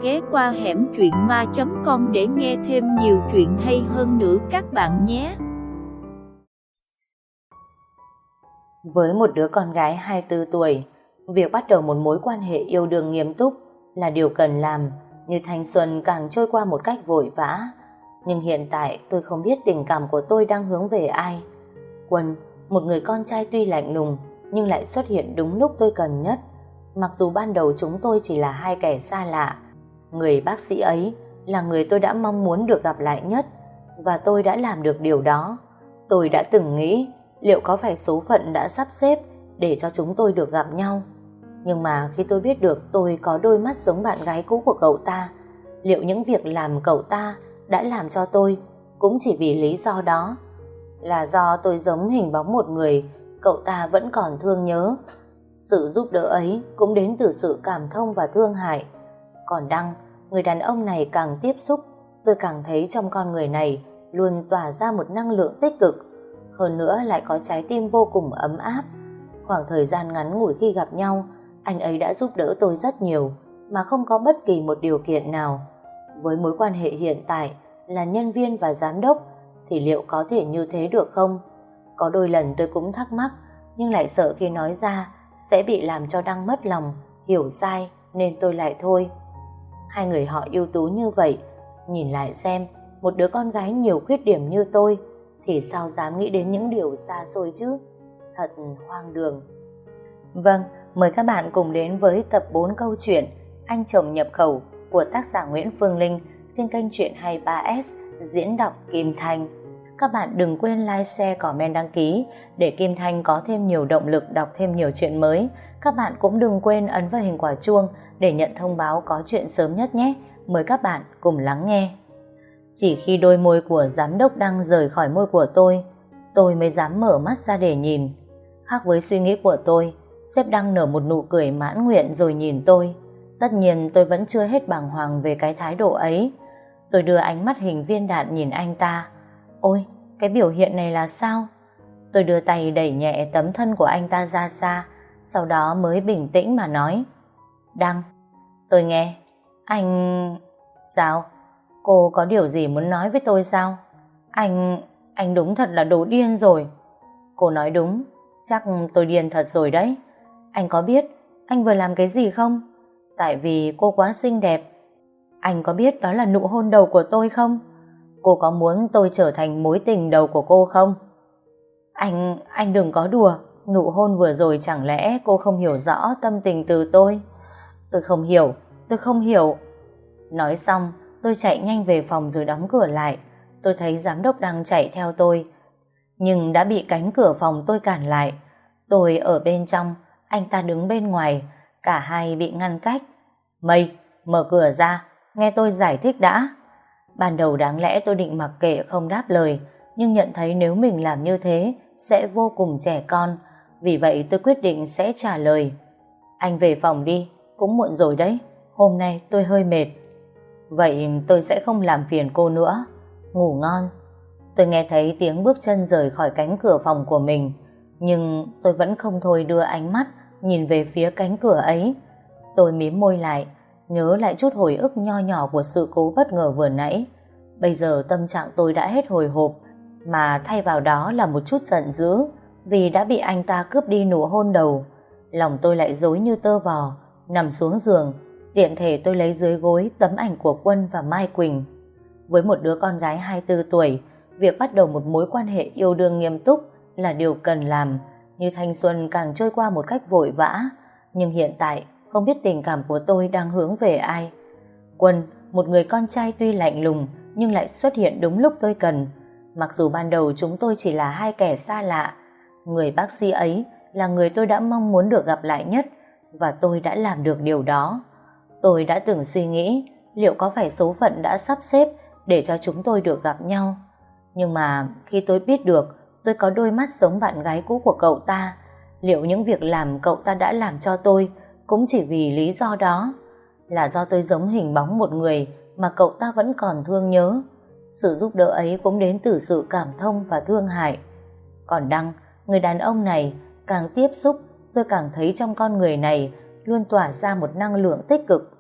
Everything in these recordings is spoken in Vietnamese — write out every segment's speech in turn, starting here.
ghé qua hẻm truyện ma.com để nghe thêm nhiều chuyện hay hơn nữa các bạn nhé. Với một đứa con gái 24 tuổi, việc bắt đầu một mối quan hệ yêu đương nghiêm túc là điều cần làm, như thanh xuân càng trôi qua một cách vội vã. Nhưng hiện tại tôi không biết tình cảm của tôi đang hướng về ai. Quân, một người con trai tuy lạnh lùng nhưng lại xuất hiện đúng lúc tôi cần nhất. Mặc dù ban đầu chúng tôi chỉ là hai kẻ xa lạ, người bác sĩ ấy là người tôi đã mong muốn được gặp lại nhất, và tôi đã làm được điều đó. Tôi đã từng nghĩ liệu có phải số phận đã sắp xếp để cho chúng tôi được gặp nhau. Nhưng mà khi tôi biết được tôi có đôi mắt giống bạn gái cũ của cậu ta, liệu những việc làm cậu ta đã làm cho tôi cũng chỉ vì lý do đó, là do tôi giống hình bóng một người cậu ta vẫn còn thương nhớ. Sự giúp đỡ ấy cũng đến từ sự cảm thông và thương hại. Còn Đăng, người đàn ông này càng tiếp xúc, tôi càng thấy trong con người này luôn tỏa ra một năng lượng tích cực. Hơn nữa lại có trái tim vô cùng ấm áp. Khoảng thời gian ngắn ngủi khi gặp nhau, anh ấy đã giúp đỡ tôi rất nhiều, mà không có bất kỳ một điều kiện nào. Với mối quan hệ hiện tại là nhân viên và giám đốc thì liệu có thể như thế được không? Có đôi lần tôi cũng thắc mắc, nhưng lại sợ khi nói ra sẽ bị làm cho Đăng mất lòng, hiểu sai, nên tôi lại thôi. Hai người họ ưu tú như vậy, nhìn lại xem, một đứa con gái nhiều khuyết điểm như tôi thì sao dám nghĩ đến những điều xa xôi chứ? Thật hoang đường. Vâng, mời các bạn cùng đến với tập 4 câu chuyện Anh chồng nhập khẩu của tác giả Nguyễn Phương Linh trên kênh Truyện 23S, diễn đọc Kim Thanh. Các bạn đừng quên like, share, comment, đăng ký để Kim Thanh có thêm nhiều động lực đọc thêm nhiều chuyện mới. Các bạn cũng đừng quên ấn vào hình quả chuông để nhận thông báo có chuyện sớm nhất nhé. Mời các bạn cùng lắng nghe. Chỉ khi đôi môi của giám đốc Đăng rời khỏi môi của tôi mới dám mở mắt ra để nhìn. Khác với suy nghĩ của tôi, sếp Đăng nở một nụ cười mãn nguyện rồi nhìn tôi. Tất nhiên tôi vẫn chưa hết bàng hoàng về cái thái độ ấy. Tôi đưa ánh mắt hình viên đạn nhìn anh ta. Ôi, cái biểu hiện này là sao? Tôi đưa tay đẩy nhẹ tấm thân của anh ta ra xa, sau đó mới bình tĩnh mà nói. Đăng, tôi nghe. Anh... Sao? Cô có điều gì muốn nói với tôi sao? Anh đúng thật là đồ điên rồi. Cô nói đúng, chắc tôi điên thật rồi đấy. Anh có biết anh vừa làm cái gì không? Tại vì cô quá xinh đẹp. Anh có biết đó là nụ hôn đầu của tôi không? Cô có muốn tôi trở thành mối tình đầu của cô không? Anh đừng có đùa. Nụ hôn vừa rồi chẳng lẽ cô không hiểu rõ tâm tình từ tôi? Tôi không hiểu. Nói xong, tôi chạy nhanh về phòng rồi đóng cửa lại. Tôi thấy giám đốc đang chạy theo tôi, nhưng đã bị cánh cửa phòng tôi cản lại. Tôi ở bên trong, anh ta đứng bên ngoài, cả hai bị ngăn cách. Mây, mở cửa ra, nghe tôi giải thích đã. Ban đầu đáng lẽ tôi định mặc kệ không đáp lời, nhưng nhận thấy nếu mình làm như thế sẽ vô cùng trẻ con. Vì vậy tôi quyết định sẽ trả lời. Anh về phòng đi, cũng muộn rồi đấy. Hôm nay tôi hơi mệt. Vậy tôi sẽ không làm phiền cô nữa. Ngủ ngon. Tôi nghe thấy tiếng bước chân rời khỏi cánh cửa phòng của mình, nhưng tôi vẫn không thôi đưa ánh mắt nhìn về phía cánh cửa ấy. Tôi mím môi lại, nhớ lại chút hồi ức nho nhỏ của sự cố bất ngờ vừa nãy. Bây giờ tâm trạng tôi đã hết hồi hộp, mà thay vào đó là một chút giận dữ vì đã bị anh ta cướp đi nụ hôn đầu. Lòng tôi lại rối như tơ vò. Nằm xuống giường, tiện thể tôi lấy dưới gối tấm ảnh của Quân và Mai Quỳnh. Với một đứa con gái 24 tuổi, việc bắt đầu một mối quan hệ yêu đương nghiêm túc là điều cần làm, như thanh xuân càng trôi qua một cách vội vã. Nhưng hiện tại không biết tình cảm của tôi đang hướng về ai. Quân, một người con trai tuy lạnh lùng nhưng lại xuất hiện đúng lúc tôi cần. Mặc dù ban đầu chúng tôi chỉ là hai kẻ xa lạ, người bác sĩ ấy là người tôi đã mong muốn được gặp lại nhất, và tôi đã làm được điều đó. Tôi đã từng suy nghĩ liệu có phải số phận đã sắp xếp để cho chúng tôi được gặp nhau. Nhưng mà khi tôi biết được tôi có đôi mắt giống bạn gái cũ của cậu ta, liệu những việc làm cậu ta đã làm cho tôi cũng chỉ vì lý do đó, là do tôi giống hình bóng một người mà cậu ta vẫn còn thương nhớ. Sự giúp đỡ ấy cũng đến từ sự cảm thông và thương hại. Còn Đăng, người đàn ông này, càng tiếp xúc tôi càng thấy trong con người này luôn tỏa ra một năng lượng tích cực.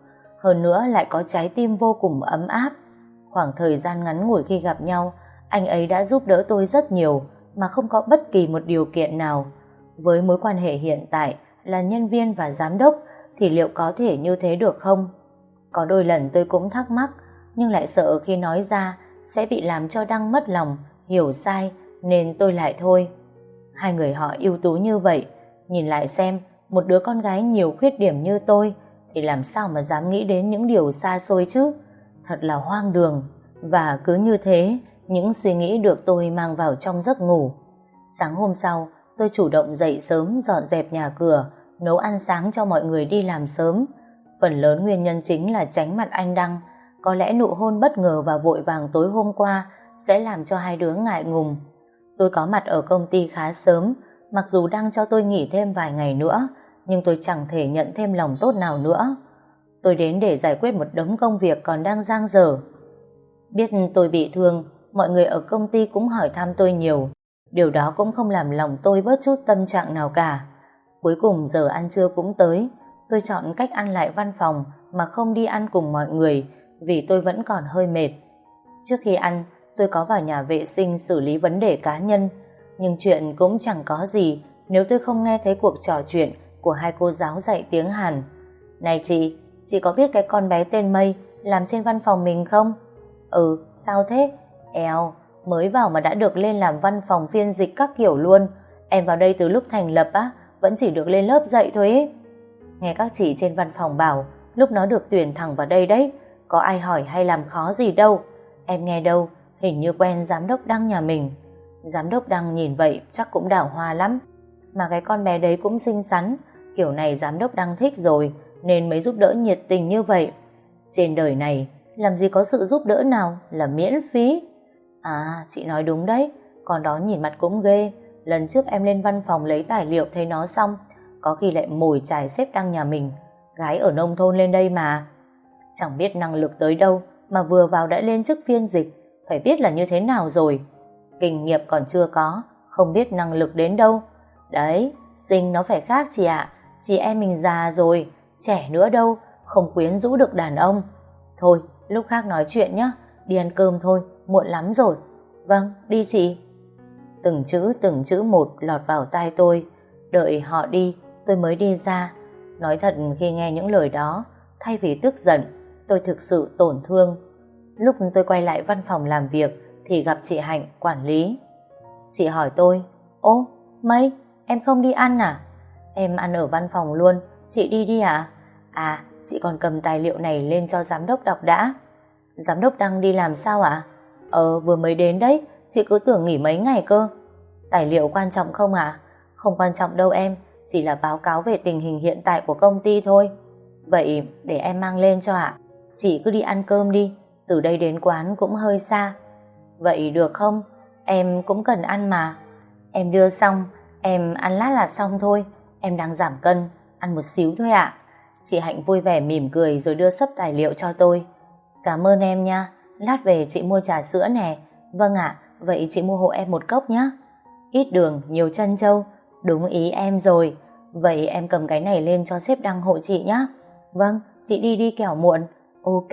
hơn nữa lại có trái tim vô cùng ấm áp. Khoảng thời gian ngắn ngủi khi gặp nhau, anh ấy đã giúp đỡ tôi rất nhiều mà không có bất kỳ một điều kiện nào. Với mối quan hệ hiện tại là nhân viên và giám đốc thì liệu có thể như thế được không? Có đôi lần tôi cũng thắc mắc, nhưng lại sợ khi nói ra sẽ bị làm cho Đăng mất lòng, hiểu sai, nên tôi lại thôi. Hai người họ ưu tú như vậy, nhìn lại xem, một đứa con gái nhiều khuyết điểm như tôi thì làm sao mà dám nghĩ đến những điều xa xôi chứ? Thật là hoang đường. Và cứ như thế, những suy nghĩ được tôi mang vào trong giấc ngủ. Sáng hôm sau, tôi chủ động dậy sớm dọn dẹp nhà cửa, nấu ăn sáng cho mọi người đi làm sớm. Phần lớn nguyên nhân chính là tránh mặt anh Đăng. Có lẽ nụ hôn bất ngờ và vội vàng tối hôm qua sẽ làm cho hai đứa ngại ngùng. Tôi có mặt ở công ty khá sớm, mặc dù Đăng cho tôi nghỉ thêm vài ngày nữa, nhưng tôi chẳng thể nhận thêm lòng tốt nào nữa. Tôi đến để giải quyết một đống công việc còn đang dang dở. Biết tôi bị thương, mọi người ở công ty cũng hỏi thăm tôi nhiều. Điều đó cũng không làm lòng tôi bớt chút tâm trạng nào cả. Cuối cùng giờ ăn trưa cũng tới. Tôi chọn cách ăn lại văn phòng mà không đi ăn cùng mọi người vì tôi vẫn còn hơi mệt. Trước khi ăn, tôi có vào nhà vệ sinh xử lý vấn đề cá nhân. Nhưng chuyện cũng chẳng có gì nếu tôi không nghe thấy cuộc trò chuyện của hai cô giáo dạy tiếng Hàn. Này chị có biết cái con bé tên Mây làm trên văn phòng mình không? Ừ, sao thế? Eo, mới vào mà đã được lên làm văn phòng phiên dịch các kiểu luôn. Em vào đây từ lúc thành lập á, vẫn chỉ được lên lớp dạy thôi ấy. Nghe các chị trên văn phòng bảo, lúc nó được tuyển thẳng vào đây đấy, có ai hỏi hay làm khó gì đâu. Em nghe đâu, hình như quen giám đốc Đăng nhà mình. Giám đốc Đăng nhìn vậy chắc cũng đào hoa lắm. Mà cái con bé đấy cũng xinh xắn, kiểu này giám đốc Đăng thích rồi, nên mới giúp đỡ nhiệt tình như vậy. Trên đời này, làm gì có sự giúp đỡ nào là miễn phí. À, chị nói đúng đấy, con đó nhìn mặt cũng ghê. Lần trước em lên văn phòng lấy tài liệu thấy nó xong, có khi lại mồi chài sếp Đăng nhà mình. Gái ở nông thôn lên đây mà. Chẳng biết năng lực tới đâu mà vừa vào đã lên chức phiên dịch, phải biết là như thế nào rồi. Kinh nghiệm còn chưa có, không biết năng lực đến đâu. Đấy, xinh nó phải khác chị ạ. Chị em mình già rồi, trẻ nữa đâu, không quyến rũ được đàn ông. Thôi, lúc khác nói chuyện nhé, đi ăn cơm thôi, muộn lắm rồi. Vâng, đi chị. Từng chữ một lọt vào tai tôi. Đợi họ đi, tôi mới đi ra. Nói thật, khi nghe những lời đó, thay vì tức giận, tôi thực sự tổn thương. Lúc tôi quay lại văn phòng làm việc thì gặp chị Hạnh, quản lý. Chị hỏi tôi, ô, Mây, em không đi ăn à? Em ăn ở văn phòng luôn, chị đi đi ạ. À, chị còn cầm tài liệu này lên cho giám đốc đọc đã. Giám đốc đang đi làm sao ạ? Vừa mới đến đấy, chị cứ tưởng nghỉ mấy ngày cơ. Tài liệu quan trọng không ạ? Không quan trọng đâu em, chỉ là báo cáo về tình hình hiện tại của công ty thôi. Vậy để em mang lên cho ạ. Chị cứ đi ăn cơm đi, từ đây đến quán cũng hơi xa. Vậy được không? Em cũng cần ăn mà. Em đưa xong, em ăn lát là xong thôi. Em đang giảm cân, ăn một xíu thôi ạ. Chị Hạnh vui vẻ mỉm cười rồi đưa xấp tài liệu cho tôi. Cảm ơn em nha, lát về chị mua trà sữa nè. Vâng ạ, vậy chị mua hộ em một cốc nhé. Ít đường, nhiều trân châu. Đúng ý em rồi. Vậy em cầm cái này lên cho sếp Đăng hộ chị nhé. Vâng, chị đi đi kẻo muộn. Ok.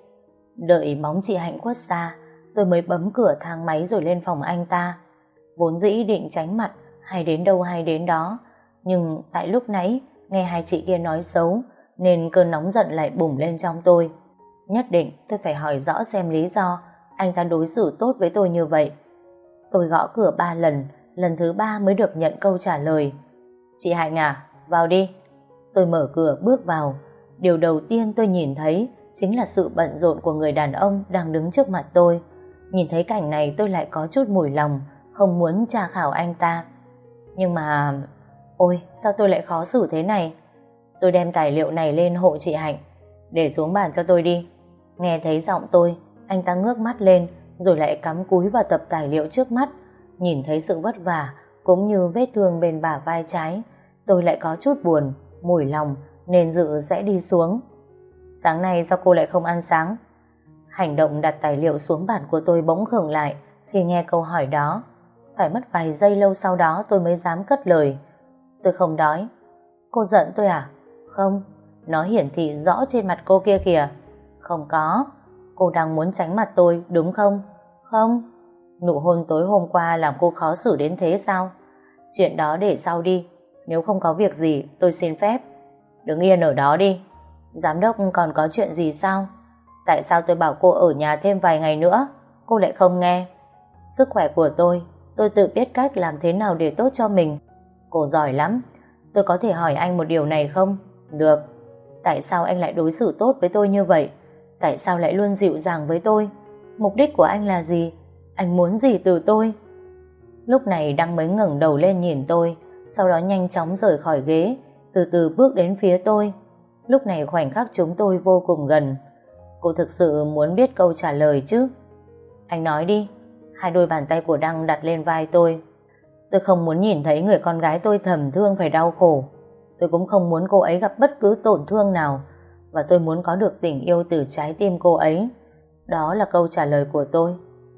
Đợi bóng chị Hạnh khuất xa, tôi mới bấm cửa thang máy rồi lên phòng anh ta. Vốn dĩ định tránh mặt, hay đến đâu hay đến đó. Nhưng tại lúc nãy, nghe hai chị kia nói xấu, nên cơn nóng giận lại bùng lên trong tôi. Nhất định tôi phải hỏi rõ xem lý do anh ta đối xử tốt với tôi như vậy. Tôi gõ cửa 3 lần, lần thứ 3 mới được nhận câu trả lời. Chị Hạnh à, vào đi. Tôi mở cửa bước vào. Điều đầu tiên tôi nhìn thấy chính là sự bận rộn của người đàn ông đang đứng trước mặt tôi. Nhìn thấy cảnh này tôi lại có chút mùi lòng, không muốn tra khảo anh ta. Nhưng mà... Ôi, sao tôi lại khó xử thế này? Tôi đem tài liệu này lên hộ chị Hạnh. Để xuống bàn cho tôi đi. Nghe thấy giọng tôi, anh ta ngước mắt lên, rồi lại cắm cúi vào tập tài liệu trước mắt. Nhìn thấy sự vất vả, cũng như vết thương bên bả vai trái, tôi lại có chút buồn, mủi lòng, nên dự sẽ đi xuống. Sáng nay sao cô lại không ăn sáng? Hành động đặt tài liệu xuống bàn của tôi bỗng khựng lại khi nghe câu hỏi đó. Phải mất vài giây lâu sau đó tôi mới dám cất lời. Tôi không đói. Cô giận tôi à? Không, Nó hiển thị rõ trên mặt cô kia kìa. Không có. Cô đang muốn tránh mặt tôi đúng không? Không. Nụ hôn tối hôm qua làm cô khó xử đến thế sao? Chuyện đó để sau đi. Nếu không có việc gì tôi xin phép. Đứng yên ở đó đi. Giám đốc còn có chuyện gì sao? Tại sao tôi bảo cô ở nhà thêm vài ngày nữa cô lại không nghe? Sức khỏe của tôi tự biết cách làm thế nào để tốt cho mình. Cô giỏi lắm. Tôi có thể hỏi anh một điều này không? Được. Tại sao anh lại đối xử tốt với tôi như vậy? Tại sao lại luôn dịu dàng với tôi? Mục đích của anh là gì? Anh muốn gì từ tôi? Lúc này Đăng mới ngẩng đầu lên nhìn tôi, sau đó nhanh chóng rời khỏi ghế, từ từ bước đến phía tôi. Lúc này khoảnh khắc chúng tôi vô cùng gần. Cô thực sự muốn biết câu trả lời chứ? Anh nói đi. Hai đôi bàn tay của Đăng đặt lên vai tôi. Tôi không muốn nhìn thấy người con gái tôi thầm thương phải đau khổ. Tôi cũng không muốn cô ấy gặp bất cứ tổn thương nào. Và tôi muốn có được tình yêu từ trái tim cô ấy. Đó là câu trả lời của tôi.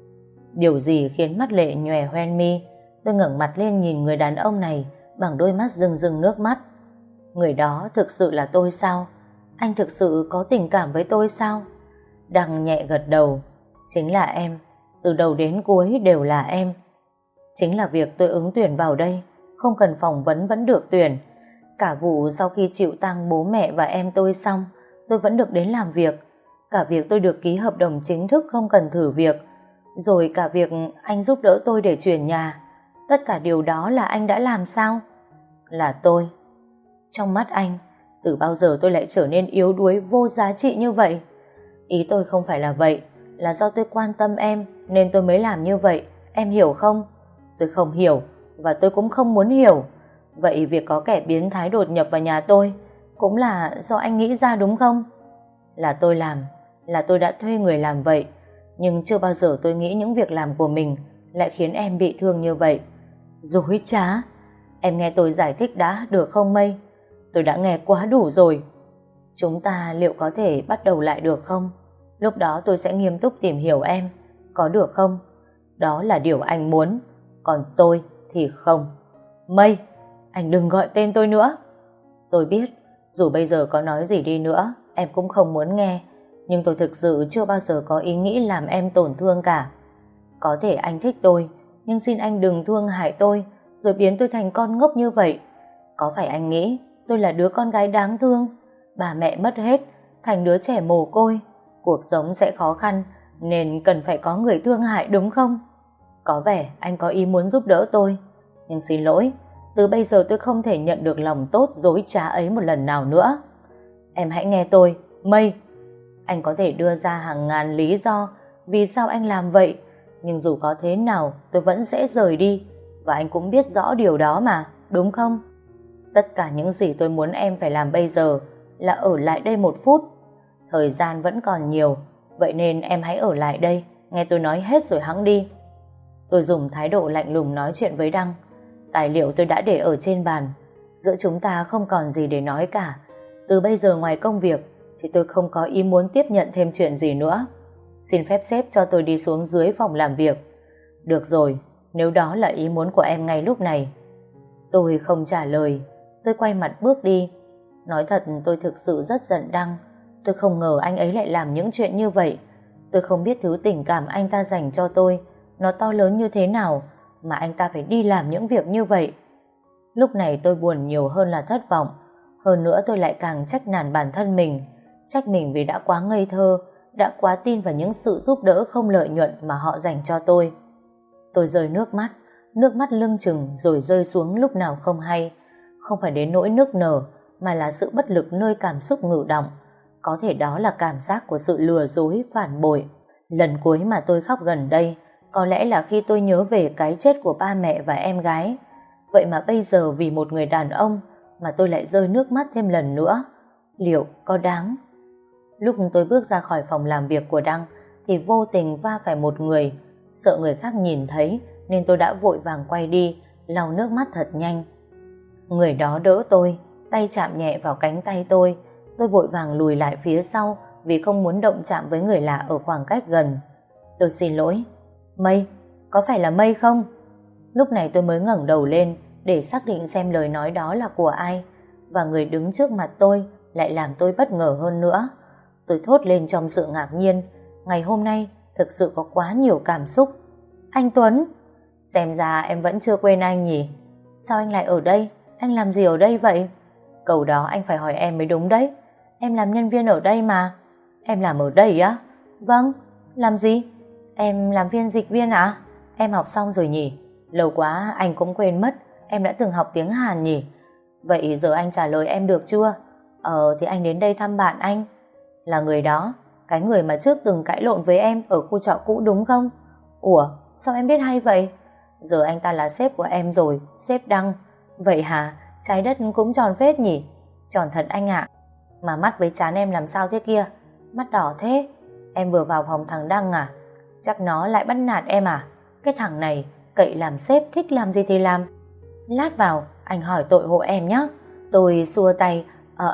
Điều gì khiến mắt lệ nhòe hoen mi? Tôi ngẩng mặt lên nhìn người đàn ông này bằng đôi mắt rưng rưng nước mắt. Người đó thực sự là tôi sao? Anh thực sự có tình cảm với tôi sao? Đăng nhẹ gật đầu. Chính là em. Từ đầu đến cuối đều là em. Chính là việc tôi ứng tuyển vào đây, không cần phỏng vấn vẫn được tuyển. Cả vụ sau khi chịu tang bố mẹ và em tôi xong, tôi vẫn được đến làm việc. Cả việc tôi được ký hợp đồng chính thức không cần thử việc. Rồi cả việc anh giúp đỡ tôi để chuyển nhà. Tất cả điều đó là anh đã làm sao? Là tôi. Trong mắt anh, từ bao giờ tôi lại trở nên yếu đuối vô giá trị như vậy? Ý tôi không phải là vậy. Là do tôi quan tâm em nên tôi mới làm như vậy. Em hiểu không? Tôi không hiểu và tôi cũng không muốn hiểu. Vậy việc có kẻ biến thái đột nhập vào nhà tôi cũng là do anh nghĩ ra đúng không? Là tôi làm. Là tôi đã thuê người làm vậy. Nhưng chưa bao giờ tôi nghĩ những việc làm của mình lại khiến em bị thương như vậy. Dối trá. Em nghe tôi giải thích đã được không Mây? Tôi đã nghe quá đủ rồi. Chúng ta liệu có thể bắt đầu lại được không? Lúc đó tôi sẽ nghiêm túc tìm hiểu em. Có được không? Đó là điều anh muốn. Còn tôi thì không. Mây, anh đừng gọi tên tôi nữa. Tôi biết, dù bây giờ có nói gì đi nữa, em cũng không muốn nghe. Nhưng tôi thực sự chưa bao giờ có ý nghĩ làm em tổn thương cả. Có thể anh thích tôi, nhưng xin anh đừng thương hại tôi, rồi biến tôi thành con ngốc như vậy. Có phải anh nghĩ tôi là đứa con gái đáng thương? Bà mẹ mất hết, thành đứa trẻ mồ côi. Cuộc sống sẽ khó khăn, nên cần phải có người thương hại đúng không? Có vẻ anh có ý muốn giúp đỡ tôi. Nhưng xin lỗi, từ bây giờ tôi không thể nhận được lòng tốt dối trá ấy một lần nào nữa. Em hãy nghe tôi, Mây. Anh có thể đưa ra hàng ngàn lý do vì sao anh làm vậy, nhưng dù có thế nào tôi vẫn sẽ rời đi. Và anh cũng biết rõ điều đó mà, đúng không? Tất cả những gì tôi muốn em phải làm bây giờ là ở lại đây 1 phút. Thời gian vẫn còn nhiều, vậy nên em hãy ở lại đây, nghe tôi nói hết rồi hẵng đi. Tôi dùng thái độ lạnh lùng nói chuyện với Đăng. Tài liệu tôi đã để ở trên bàn. Giữa chúng ta không còn gì để nói cả. Từ bây giờ ngoài công việc thì tôi không có ý muốn tiếp nhận thêm chuyện gì nữa. Xin phép sếp cho tôi đi xuống dưới phòng làm việc. Được rồi, nếu đó là ý muốn của em ngay lúc này. Tôi không trả lời. Tôi quay mặt bước đi. Nói thật tôi thực sự rất giận Đăng. Tôi không ngờ anh ấy lại làm những chuyện như vậy. Tôi không biết thứ tình cảm anh ta dành cho tôi nó to lớn như thế nào mà anh ta phải đi làm những việc như vậy. Lúc này tôi buồn nhiều hơn là thất vọng. Hơn nữa tôi lại càng trách nản bản thân mình. Trách mình vì đã quá ngây thơ, đã quá tin vào những sự giúp đỡ không lợi nhuận mà họ dành cho tôi. Tôi rơi nước mắt lưng chừng rồi rơi xuống lúc nào không hay. Không phải đến nỗi nức nở, mà là sự bất lực nơi cảm xúc ngự động. Có thể đó là cảm giác của sự lừa dối, phản bội. Lần cuối mà tôi khóc gần đây có lẽ là khi tôi nhớ về cái chết của ba mẹ và em gái. Vậy mà bây giờ vì một người đàn ông mà tôi lại rơi nước mắt thêm lần nữa. Liệu có đáng? Lúc tôi bước ra khỏi phòng làm việc của Đăng thì vô tình va phải một người. Sợ người khác nhìn thấy nên tôi đã vội vàng quay đi, lau nước mắt thật nhanh. Người đó đỡ tôi, tay chạm nhẹ vào cánh tay tôi. Tôi vội vàng lùi lại phía sau vì không muốn động chạm với người lạ ở khoảng cách gần. Tôi xin lỗi. Mây, có phải là Mây không? Lúc này tôi mới ngẩng đầu lên để xác định xem lời nói đó là của ai. Và người đứng trước mặt tôi lại làm tôi bất ngờ hơn nữa. Tôi thốt lên trong sự ngạc nhiên. Ngày hôm nay thực sự có quá nhiều cảm xúc. Anh Tuấn, xem ra em vẫn chưa quên anh nhỉ? Sao anh lại ở đây? Anh làm gì ở đây vậy? Câu đó anh phải hỏi em mới đúng đấy. Em làm nhân viên ở đây mà. Em làm ở đây á? Vâng. Làm gì? Em làm phiên dịch viên ạ? Em học xong rồi nhỉ? Lâu quá anh cũng quên mất em đã từng học tiếng Hàn nhỉ? Vậy giờ anh trả lời em được chưa? Thì anh đến đây thăm bạn anh. Là người đó, cái người mà trước từng cãi lộn với em ở khu trọ cũ đúng không? Ủa, sao em biết hay vậy? Giờ anh ta là sếp của em rồi, sếp Đăng. Vậy hả? Trái đất cũng tròn phết nhỉ? Tròn thật anh ạ. Mà mắt với trán em làm sao thế kia? Mắt đỏ thế? Em vừa vào phòng thằng Đăng à? Chắc nó lại bắt nạt em à? Cái thằng này cậy làm sếp, thích làm gì thì làm. Lát vào anh hỏi tội hộ em nhé. Tôi xua tay.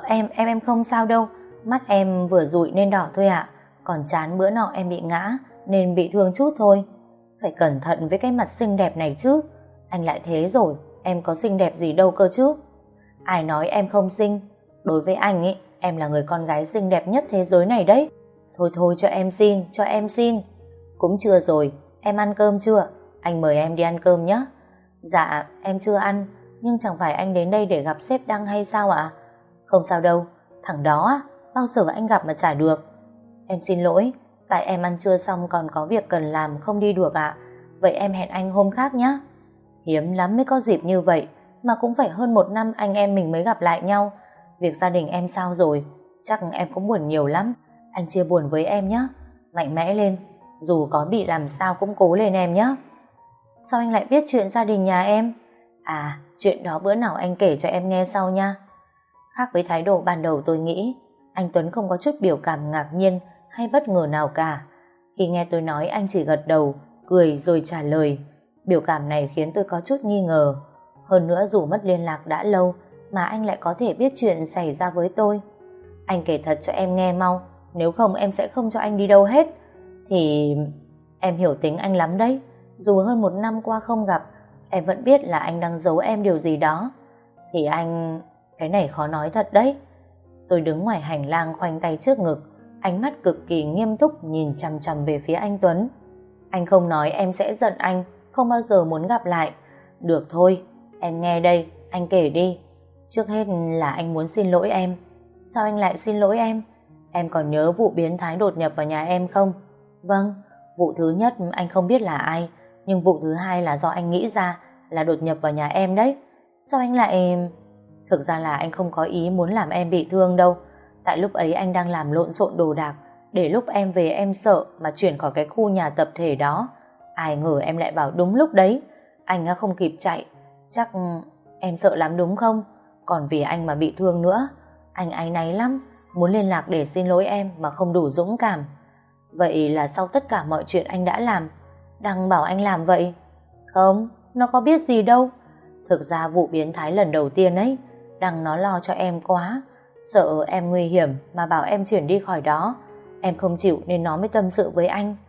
Em không sao đâu. Mắt em vừa dụi nên đỏ thôi ạ. Còn trán bữa nọ em bị ngã nên bị thương chút thôi. Phải cẩn thận với cái mặt xinh đẹp này chứ. Anh lại thế rồi, em có xinh đẹp gì đâu cơ chứ. Ai nói em không xinh? Đối với anh ấy, em là người con gái xinh đẹp nhất thế giới này đấy. Thôi cho em xin. Cũng chưa rồi, em ăn cơm chưa? Anh mời em đi ăn cơm nhé. Dạ, em chưa ăn, nhưng chẳng phải anh đến đây để gặp sếp Đăng hay sao ạ? Không sao đâu, thằng đó á, bao giờ anh gặp mà chả được. Em xin lỗi, tại em ăn trưa xong còn có việc cần làm không đi được ạ. Vậy em hẹn anh hôm khác nhé. Hiếm lắm mới có dịp như vậy, mà cũng phải hơn 1 năm anh em mình mới gặp lại nhau. Việc gia đình em sao rồi? Chắc em cũng buồn nhiều lắm. Anh chia buồn với em nhé. Mạnh mẽ lên, dù có bị làm sao cũng cố lên em nhé. Sao anh lại biết chuyện gia đình nhà em? À, chuyện đó bữa nào anh kể cho em nghe sau nha. Khác với thái độ ban đầu tôi nghĩ, anh Tuấn không có chút biểu cảm ngạc nhiên hay bất ngờ nào cả. Khi nghe tôi nói anh chỉ gật đầu, cười rồi trả lời. Biểu cảm này khiến tôi có chút nghi ngờ. Hơn nữa dù mất liên lạc đã lâu mà anh lại có thể biết chuyện xảy ra với tôi. Anh kể thật cho em nghe mau, nếu không em sẽ không cho anh đi đâu hết. Thì em hiểu tính anh lắm đấy. Dù hơn 1 năm qua không gặp, em vẫn biết là anh đang giấu em điều gì đó. Thì anh... Cái này khó nói thật đấy. Tôi đứng ngoài hành lang khoanh tay trước ngực, ánh mắt cực kỳ nghiêm túc nhìn chằm chằm về phía anh Tuấn. Anh không nói em sẽ giận anh, không bao giờ muốn gặp lại. Được thôi, em nghe đây, anh kể đi. Trước hết là anh muốn xin lỗi em. Sao anh lại xin lỗi em? Em còn nhớ vụ biến thái đột nhập vào nhà em không? Vâng, vụ thứ nhất anh không biết là ai, nhưng vụ thứ hai là do anh nghĩ ra là đột nhập vào nhà em đấy. Sao anh lại... Thực ra là anh không có ý muốn làm em bị thương đâu. Tại lúc ấy anh đang làm lộn xộn đồ đạc, để lúc em về em sợ mà chuyển khỏi cái khu nhà tập thể đó. Ai ngờ em lại vào đúng lúc đấy. Anh không kịp chạy. Chắc em sợ lắm đúng không? Còn vì anh mà bị thương nữa. Anh áy náy lắm, muốn liên lạc để xin lỗi em mà không đủ dũng cảm. Vậy là sau tất cả mọi chuyện anh đã làm, Đăng bảo anh làm vậy? Không, nó có biết gì đâu. Thực ra vụ biến thái lần đầu tiên ấy, Đăng nó lo cho em quá, sợ em nguy hiểm mà bảo em chuyển đi khỏi đó. Em không chịu nên nó mới tâm sự với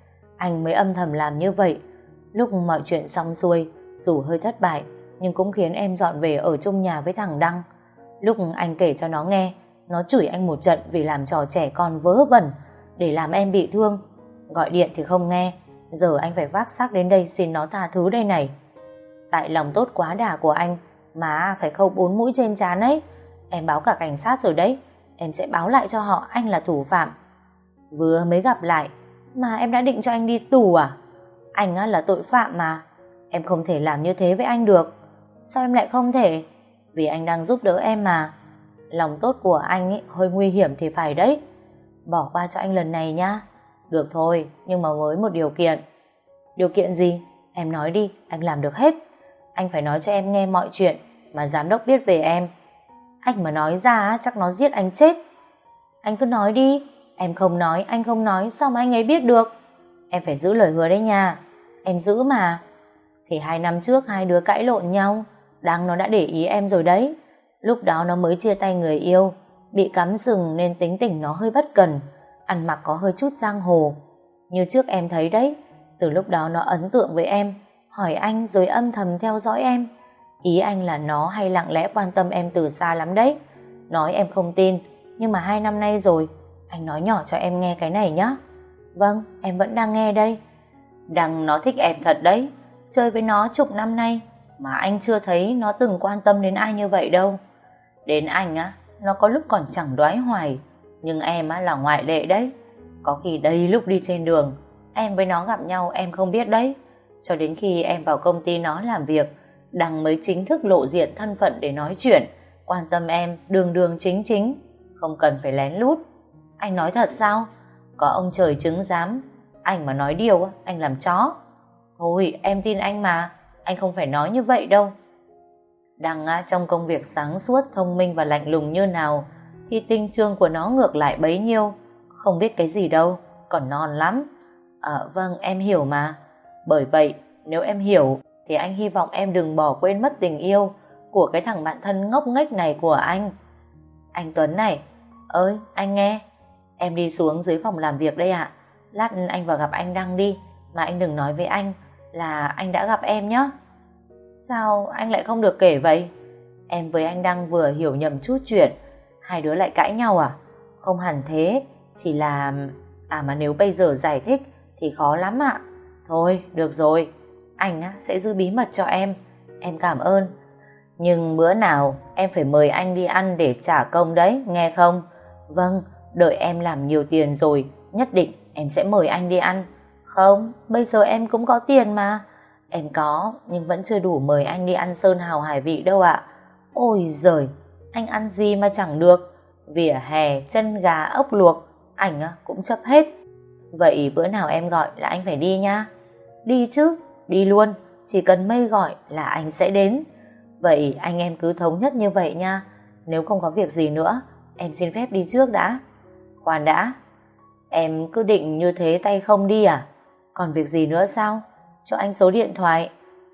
anh mới âm thầm làm như vậy. Lúc mọi chuyện xong xuôi, dù hơi thất bại nhưng cũng khiến em dọn về ở chung nhà với thằng Đăng. Lúc anh kể cho nó nghe, nó chửi anh một trận vì làm trò trẻ con vớ vẩn để làm em bị thương. Gọi điện thì không nghe, giờ anh phải vác xác đến đây xin nó tha thứ đây này. Tại lòng tốt quá đà của anh mà phải khâu 4 mũi trên trán ấy. Em báo cả cảnh sát rồi đấy. Em sẽ báo lại cho họ anh là thủ phạm. Vừa mới gặp lại mà em đã định cho anh đi tù à? Anh là tội phạm mà. Em không thể làm như thế với anh được. Sao em lại không thể? Vì anh đang giúp đỡ em mà. Lòng tốt của anh ấy hơi nguy hiểm thì phải đấy. Bỏ qua cho anh lần này nhá. Được thôi, nhưng mà với một điều kiện. Điều kiện gì? Em nói đi, anh làm được hết. Anh phải nói cho em nghe mọi chuyện mà giám đốc biết về em. Anh mà nói ra chắc nó giết anh chết. Anh cứ nói đi. Em không nói, anh không nói, sao mà anh ấy biết được? Em phải giữ lời hứa đấy nha. Em giữ mà. Thì 2 năm trước hai đứa cãi lộn nhau, Đăng nó đã để ý em rồi đấy. Lúc đó nó mới chia tay người yêu, bị cắm sừng nên tính tình nó hơi bất cần, ăn mặc có hơi chút giang hồ. Như trước em thấy đấy, từ lúc đó nó ấn tượng với em, hỏi anh rồi âm thầm theo dõi em. Ý anh là nó hay lặng lẽ quan tâm em từ xa lắm đấy. Nói em không tin, nhưng mà 2 năm nay rồi. Anh nói nhỏ cho em nghe cái này nhá. Vâng, em vẫn đang nghe đây. Đăng nó thích em thật đấy. Chơi với nó chục năm nay mà anh chưa thấy nó từng quan tâm đến ai như vậy đâu. Đến anh á, nó có lúc còn chẳng đoái hoài, nhưng em á là ngoại lệ đấy. Có khi đây lúc đi trên đường em với nó gặp nhau em không biết đấy. Cho đến khi em vào công ty nó làm việc, Đăng mới chính thức lộ diện thân phận để nói chuyện, quan tâm em đường đường chính chính, không cần phải lén lút. Anh nói thật sao? Có ông trời chứng giám, anh mà nói điều anh làm chó. Thôi em tin anh mà, anh không phải nói như vậy đâu. Đăng trong công việc sáng suốt, thông minh và lạnh lùng như nào thì tinh chương của nó ngược lại bấy nhiêu. Không biết cái gì đâu, còn non lắm. Vâng, em hiểu mà. Bởi vậy nếu em hiểu thì anh hy vọng em đừng bỏ quên mất tình yêu của cái thằng bạn thân ngốc nghếch này của anh. Anh Tuấn này, ơi anh nghe, em đi xuống dưới phòng làm việc đây ạ. Lát anh vào gặp anh Đăng đi, mà anh đừng nói với anh là anh đã gặp em nhé. Sao anh lại không được kể vậy? Em với anh Đăng vừa hiểu nhầm chút chuyện, hai đứa lại cãi nhau à? Không hẳn thế, chỉ là... mà nếu bây giờ giải thích thì khó lắm ạ. Thôi được rồi, anh sẽ giữ bí mật cho em cảm ơn. Nhưng bữa nào em phải mời anh đi ăn để trả công đấy, nghe không? Vâng, đợi em làm nhiều tiền rồi nhất định em sẽ mời anh đi ăn. Không, bây giờ em cũng có tiền mà. Em có, nhưng vẫn chưa đủ mời anh đi ăn sơn hào hải vị đâu ạ. Ôi giời, anh ăn gì mà chẳng được. Vỉa hè, chân gà, ốc luộc, anh cũng chấp hết. Vậy bữa nào em gọi là anh phải đi nha. Đi chứ, đi luôn, chỉ cần Mây gọi là anh sẽ đến. Vậy anh em cứ thống nhất như vậy nha. Nếu không có việc gì nữa, em xin phép đi trước đã. Khoan đã, em cứ định như thế tay không đi à? Còn việc gì nữa sao? Cho anh số điện thoại.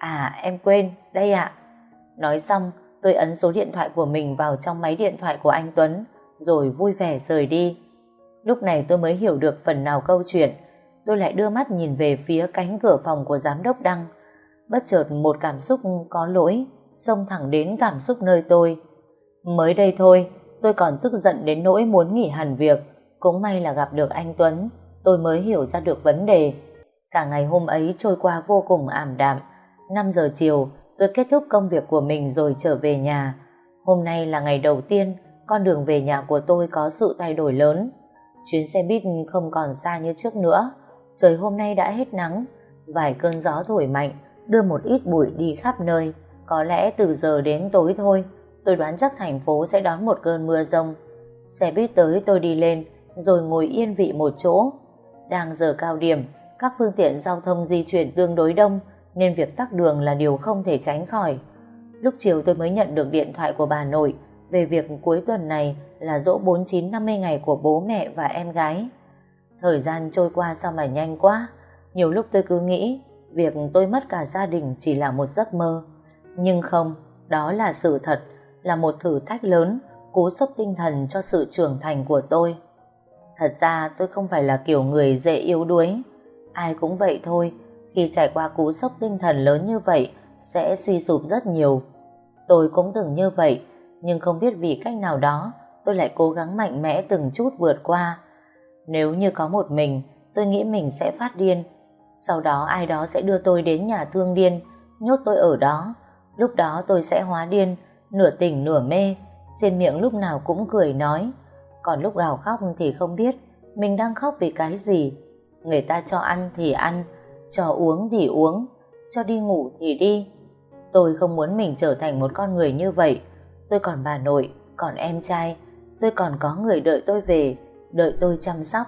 Em quên, đây ạ. Nói xong, tôi ấn số điện thoại của mình vào trong máy điện thoại của anh Tuấn, rồi vui vẻ rời đi. Lúc này tôi mới hiểu được phần nào câu chuyện. Tôi lại đưa mắt nhìn về phía cánh cửa phòng của giám đốc Đăng. Bất chợt một cảm xúc có lỗi xông thẳng đến cảm xúc nơi tôi. Mới đây thôi, tôi còn tức giận đến nỗi muốn nghỉ hẳn việc. Cũng may là gặp được anh Tuấn, tôi mới hiểu ra được vấn đề. Cả ngày hôm ấy trôi qua vô cùng ảm đạm. 5 giờ chiều, tôi kết thúc công việc của mình rồi trở về nhà. Hôm nay là ngày đầu tiên, con đường về nhà của tôi có sự thay đổi lớn. Chuyến xe buýt không còn xa như trước nữa. Trời hôm nay đã hết nắng. Vài cơn gió thổi mạnh, đưa một ít bụi đi khắp nơi. Có lẽ từ giờ đến tối thôi, tôi đoán chắc thành phố sẽ đón một cơn mưa rông. Xe buýt tới tôi đi lên, rồi ngồi yên vị một chỗ. Đang giờ cao điểm, các phương tiện giao thông di chuyển tương đối đông, nên việc tắc đường là điều không thể tránh khỏi. Lúc chiều tôi mới nhận được điện thoại của bà nội về việc cuối tuần này là giỗ 49-50 ngày của bố mẹ và em gái. Thời gian trôi qua sao mà nhanh quá. Nhiều lúc tôi cứ nghĩ việc tôi mất cả gia đình chỉ là một giấc mơ. Nhưng không, đó là sự thật, là một thử thách lớn, cú sốc tinh thần cho sự trưởng thành của tôi. Thật ra tôi không phải là kiểu người dễ yếu đuối. Ai cũng vậy thôi, khi trải qua cú sốc tinh thần lớn như vậy sẽ suy sụp rất nhiều. Tôi cũng từng như vậy, nhưng không biết vì cách nào đó tôi lại cố gắng mạnh mẽ từng chút vượt qua. Nếu như có một mình, tôi nghĩ mình sẽ phát điên. Sau đó ai đó sẽ đưa tôi đến nhà thương điên, nhốt tôi ở đó. Lúc đó tôi sẽ hóa điên, nửa tỉnh nửa mê, trên miệng lúc nào cũng cười nói. Còn lúc gào khóc thì không biết mình đang khóc vì cái gì. Người ta cho ăn thì ăn, cho uống thì uống, cho đi ngủ thì đi. Tôi không muốn mình trở thành một con người như vậy. Tôi còn bà nội, còn em trai, tôi còn có người đợi tôi về, đợi tôi chăm sóc.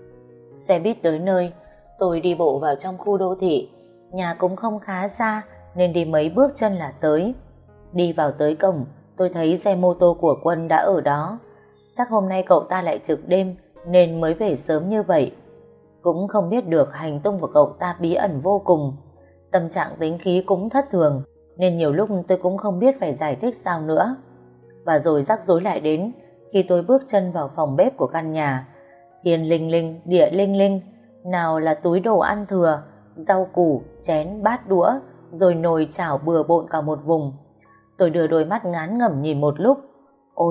Xe buýt tới nơi, tôi đi bộ vào trong khu đô thị. Nhà cũng không khá xa nên đi mấy bước chân là tới. Đi vào tới cổng, tôi thấy xe mô tô của Quân đã ở đó. Chắc hôm nay cậu ta lại trực đêm nên mới về sớm như vậy. Cũng không biết được hành tung của cậu ta bí ẩn vô cùng. Tâm trạng tính khí cũng thất thường, nên nhiều lúc tôi cũng không biết phải giải thích sao nữa. Và rồi rắc rối lại đến khi tôi bước chân vào phòng bếp của căn nhà. Thiên linh linh, địa linh linh, nào là túi đồ ăn thừa, rau củ, chén, bát đũa, rồi nồi chảo bừa bộn cả một vùng. Tôi đưa đôi mắt ngán ngẩm nhìn một lúc. Ôi,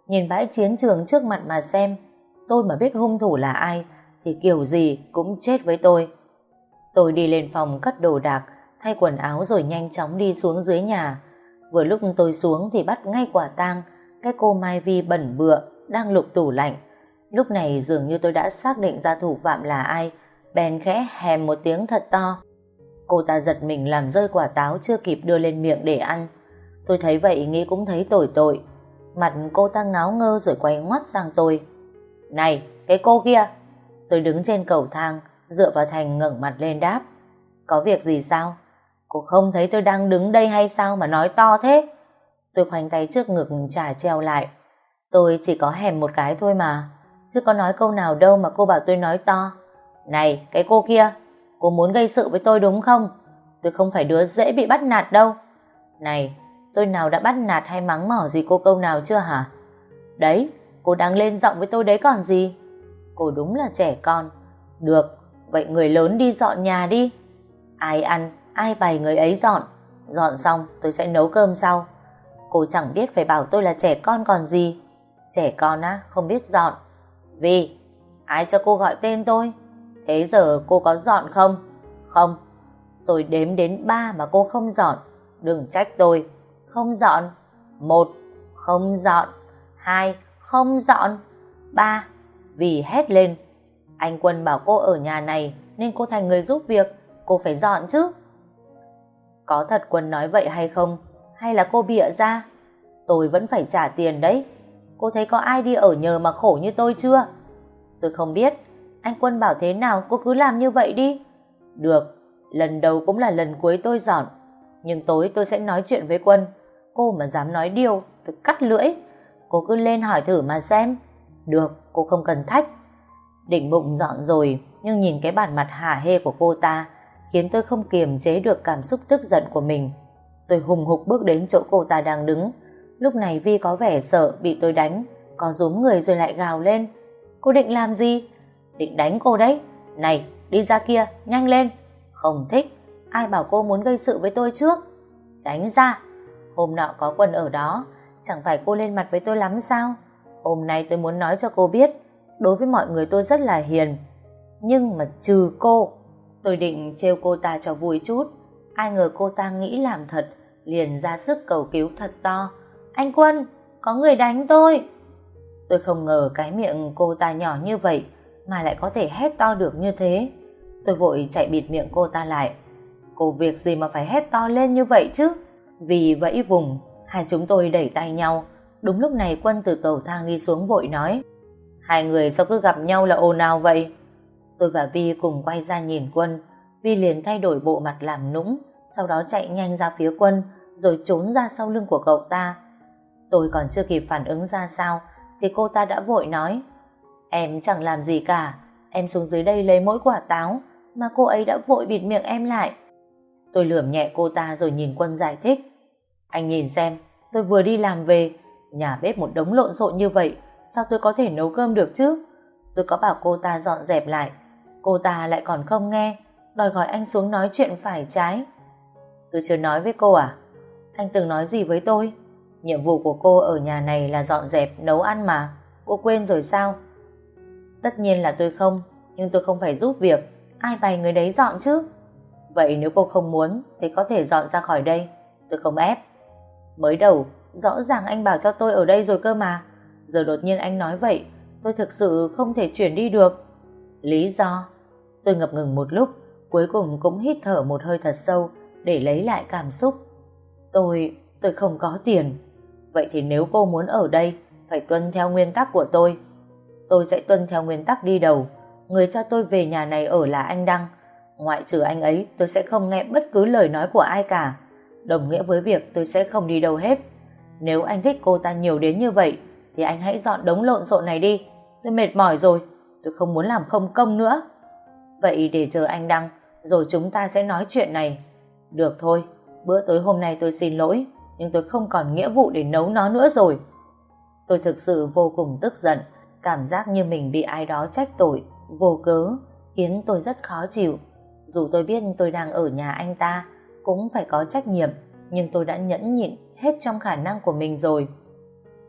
nhìn bãi chiến trường trước mặt mà xem. Tôi mà biết hung thủ là ai thì kiểu gì cũng chết với tôi. Tôi đi lên phòng cất đồ đạc, thay quần áo rồi nhanh chóng đi xuống dưới nhà. Vừa lúc tôi xuống thì bắt ngay quả tang cái cô Mai Vi bẩn bựa đang lục tủ lạnh. Lúc này dường như tôi đã xác định ra thủ phạm là ai, bèn khẽ hèm một tiếng thật to. Cô ta giật mình làm rơi quả táo chưa kịp đưa lên miệng để ăn. Tôi thấy vậy nghĩ cũng thấy tội. Mặt cô ta ngáo ngơ rồi quay ngoắt sang tôi. Này, cái cô kia! Tôi đứng trên cầu thang, dựa vào thành ngẩng mặt lên đáp. Có việc gì sao? Cô không thấy tôi đang đứng đây hay sao mà nói to thế? Tôi khoanh tay trước ngực chả treo lại. Tôi chỉ có hèm một cái thôi mà, chứ có nói câu nào đâu mà cô bảo tôi nói to. Này, cái cô kia! Cô muốn gây sự với tôi đúng không? Tôi không phải đứa dễ bị bắt nạt đâu. Này, tôi nào đã bắt nạt hay mắng mỏ gì cô câu nào chưa hả? Đấy, cô đang lên giọng với tôi đấy còn gì. Cô đúng là trẻ con. Được, vậy người lớn đi dọn nhà đi. Ai ăn, ai bày người ấy dọn. Dọn xong tôi sẽ nấu cơm sau. Cô chẳng biết phải bảo tôi là trẻ con còn gì. Trẻ con á, không biết dọn. Vì, ai cho cô gọi tên tôi? Thế giờ cô có dọn không? Không. Tôi đếm đến 3 mà cô không dọn. Đừng trách tôi. Không dọn. 1. Không dọn. 2. Không dọn. 3. Vì hét lên. Anh Quân bảo cô ở nhà này nên cô thành người giúp việc. Cô phải dọn chứ. Có thật Quân nói vậy hay không? Hay là cô bịa ra? Tôi vẫn phải trả tiền đấy. Cô thấy có ai đi ở nhờ mà khổ như tôi chưa? Tôi không biết. Anh Quân bảo thế nào cô cứ làm như vậy đi. Được, lần đầu cũng là lần cuối tôi dọn. Nhưng tối tôi sẽ nói chuyện với Quân. Cô mà dám nói điều tôi cắt lưỡi. Cô cứ lên hỏi thử mà xem. Được, cô không cần thách. Định bụng dọn rồi, nhưng nhìn cái bản mặt hả hê của cô ta khiến tôi không kiềm chế được cảm xúc tức giận của mình. Tôi hùng hục bước đến chỗ cô ta đang đứng. Lúc này Vi có vẻ sợ bị tôi đánh, có rúm người rồi lại gào lên. Cô định làm gì? Định đánh cô đấy. Này, đi ra kia, nhanh lên. Không thích. Ai bảo cô muốn gây sự với tôi trước? Tránh ra. Hôm nọ có Quân ở đó, chẳng phải cô lên mặt với tôi lắm sao? Hôm nay tôi muốn nói cho cô biết, đối với mọi người tôi rất là hiền. Nhưng mà trừ cô. Tôi định trêu cô ta cho vui chút. Ai ngờ cô ta nghĩ làm thật, liền ra sức cầu cứu thật to. Anh Quân, có người đánh tôi. Tôi không ngờ cái miệng cô ta nhỏ như vậy mà lại có thể hét to được như thế. Tôi vội chạy bịt miệng cô ta lại. Cô việc gì mà phải hét to lên như vậy chứ? Vì vẫy vùng, hai chúng tôi đẩy tay nhau. Đúng lúc này Quân từ cầu thang đi xuống vội nói. Hai người sao cứ gặp nhau là ồn ào vậy? Tôi và Vi cùng quay ra nhìn Quân. Vi liền thay đổi bộ mặt làm nũng, sau đó chạy nhanh ra phía Quân, rồi trốn ra sau lưng của cậu ta. Tôi còn chưa kịp phản ứng ra sao thì cô ta đã vội nói. Em chẳng làm gì cả, em xuống dưới đây lấy mỗi quả táo mà cô ấy đã vội bịt miệng em lại. Tôi lườm nhẹ cô ta rồi nhìn Quân giải thích. Anh nhìn xem, tôi vừa đi làm về, nhà bếp một đống lộn xộn như vậy, sao tôi có thể nấu cơm được chứ? Tôi có bảo cô ta dọn dẹp lại, cô ta lại còn không nghe, đòi gọi anh xuống nói chuyện phải trái. Tôi chưa nói với cô à? Anh từng nói gì với tôi? Nhiệm vụ của cô ở nhà này là dọn dẹp, nấu ăn mà. Cô quên rồi sao? Tất nhiên là tôi không, nhưng tôi không phải giúp việc. Ai bày người đấy dọn chứ? Vậy nếu cô không muốn thì có thể dọn ra khỏi đây. Tôi không ép. Mới đầu, rõ ràng anh bảo cho tôi ở đây rồi cơ mà. Giờ đột nhiên anh nói vậy, tôi thực sự không thể chuyển đi được. Lý do? Tôi ngập ngừng một lúc, cuối cùng cũng hít thở một hơi thật sâu để lấy lại cảm xúc. Tôi không có tiền. Vậy thì nếu cô muốn ở đây, phải tuân theo nguyên tắc của tôi. Tôi sẽ tuân theo nguyên tắc đi đầu. Người cho tôi về nhà này ở là anh Đăng. Ngoại trừ anh ấy, tôi sẽ không nghe bất cứ lời nói của ai cả. Đồng nghĩa với việc tôi sẽ không đi đâu hết. Nếu anh thích cô ta nhiều đến như vậy thì anh hãy dọn đống lộn xộn này đi. Tôi mệt mỏi rồi, tôi không muốn làm không công nữa. Vậy để chờ anh Đăng, rồi chúng ta sẽ nói chuyện này. Được thôi, bữa tối hôm nay tôi xin lỗi, nhưng tôi không còn nghĩa vụ để nấu nó nữa rồi. Tôi thực sự vô cùng tức giận, cảm giác như mình bị ai đó trách tội, vô cớ, khiến tôi rất khó chịu. Dù tôi biết tôi đang ở nhà anh ta, cũng phải có trách nhiệm, nhưng tôi đã nhẫn nhịn hết trong khả năng của mình rồi.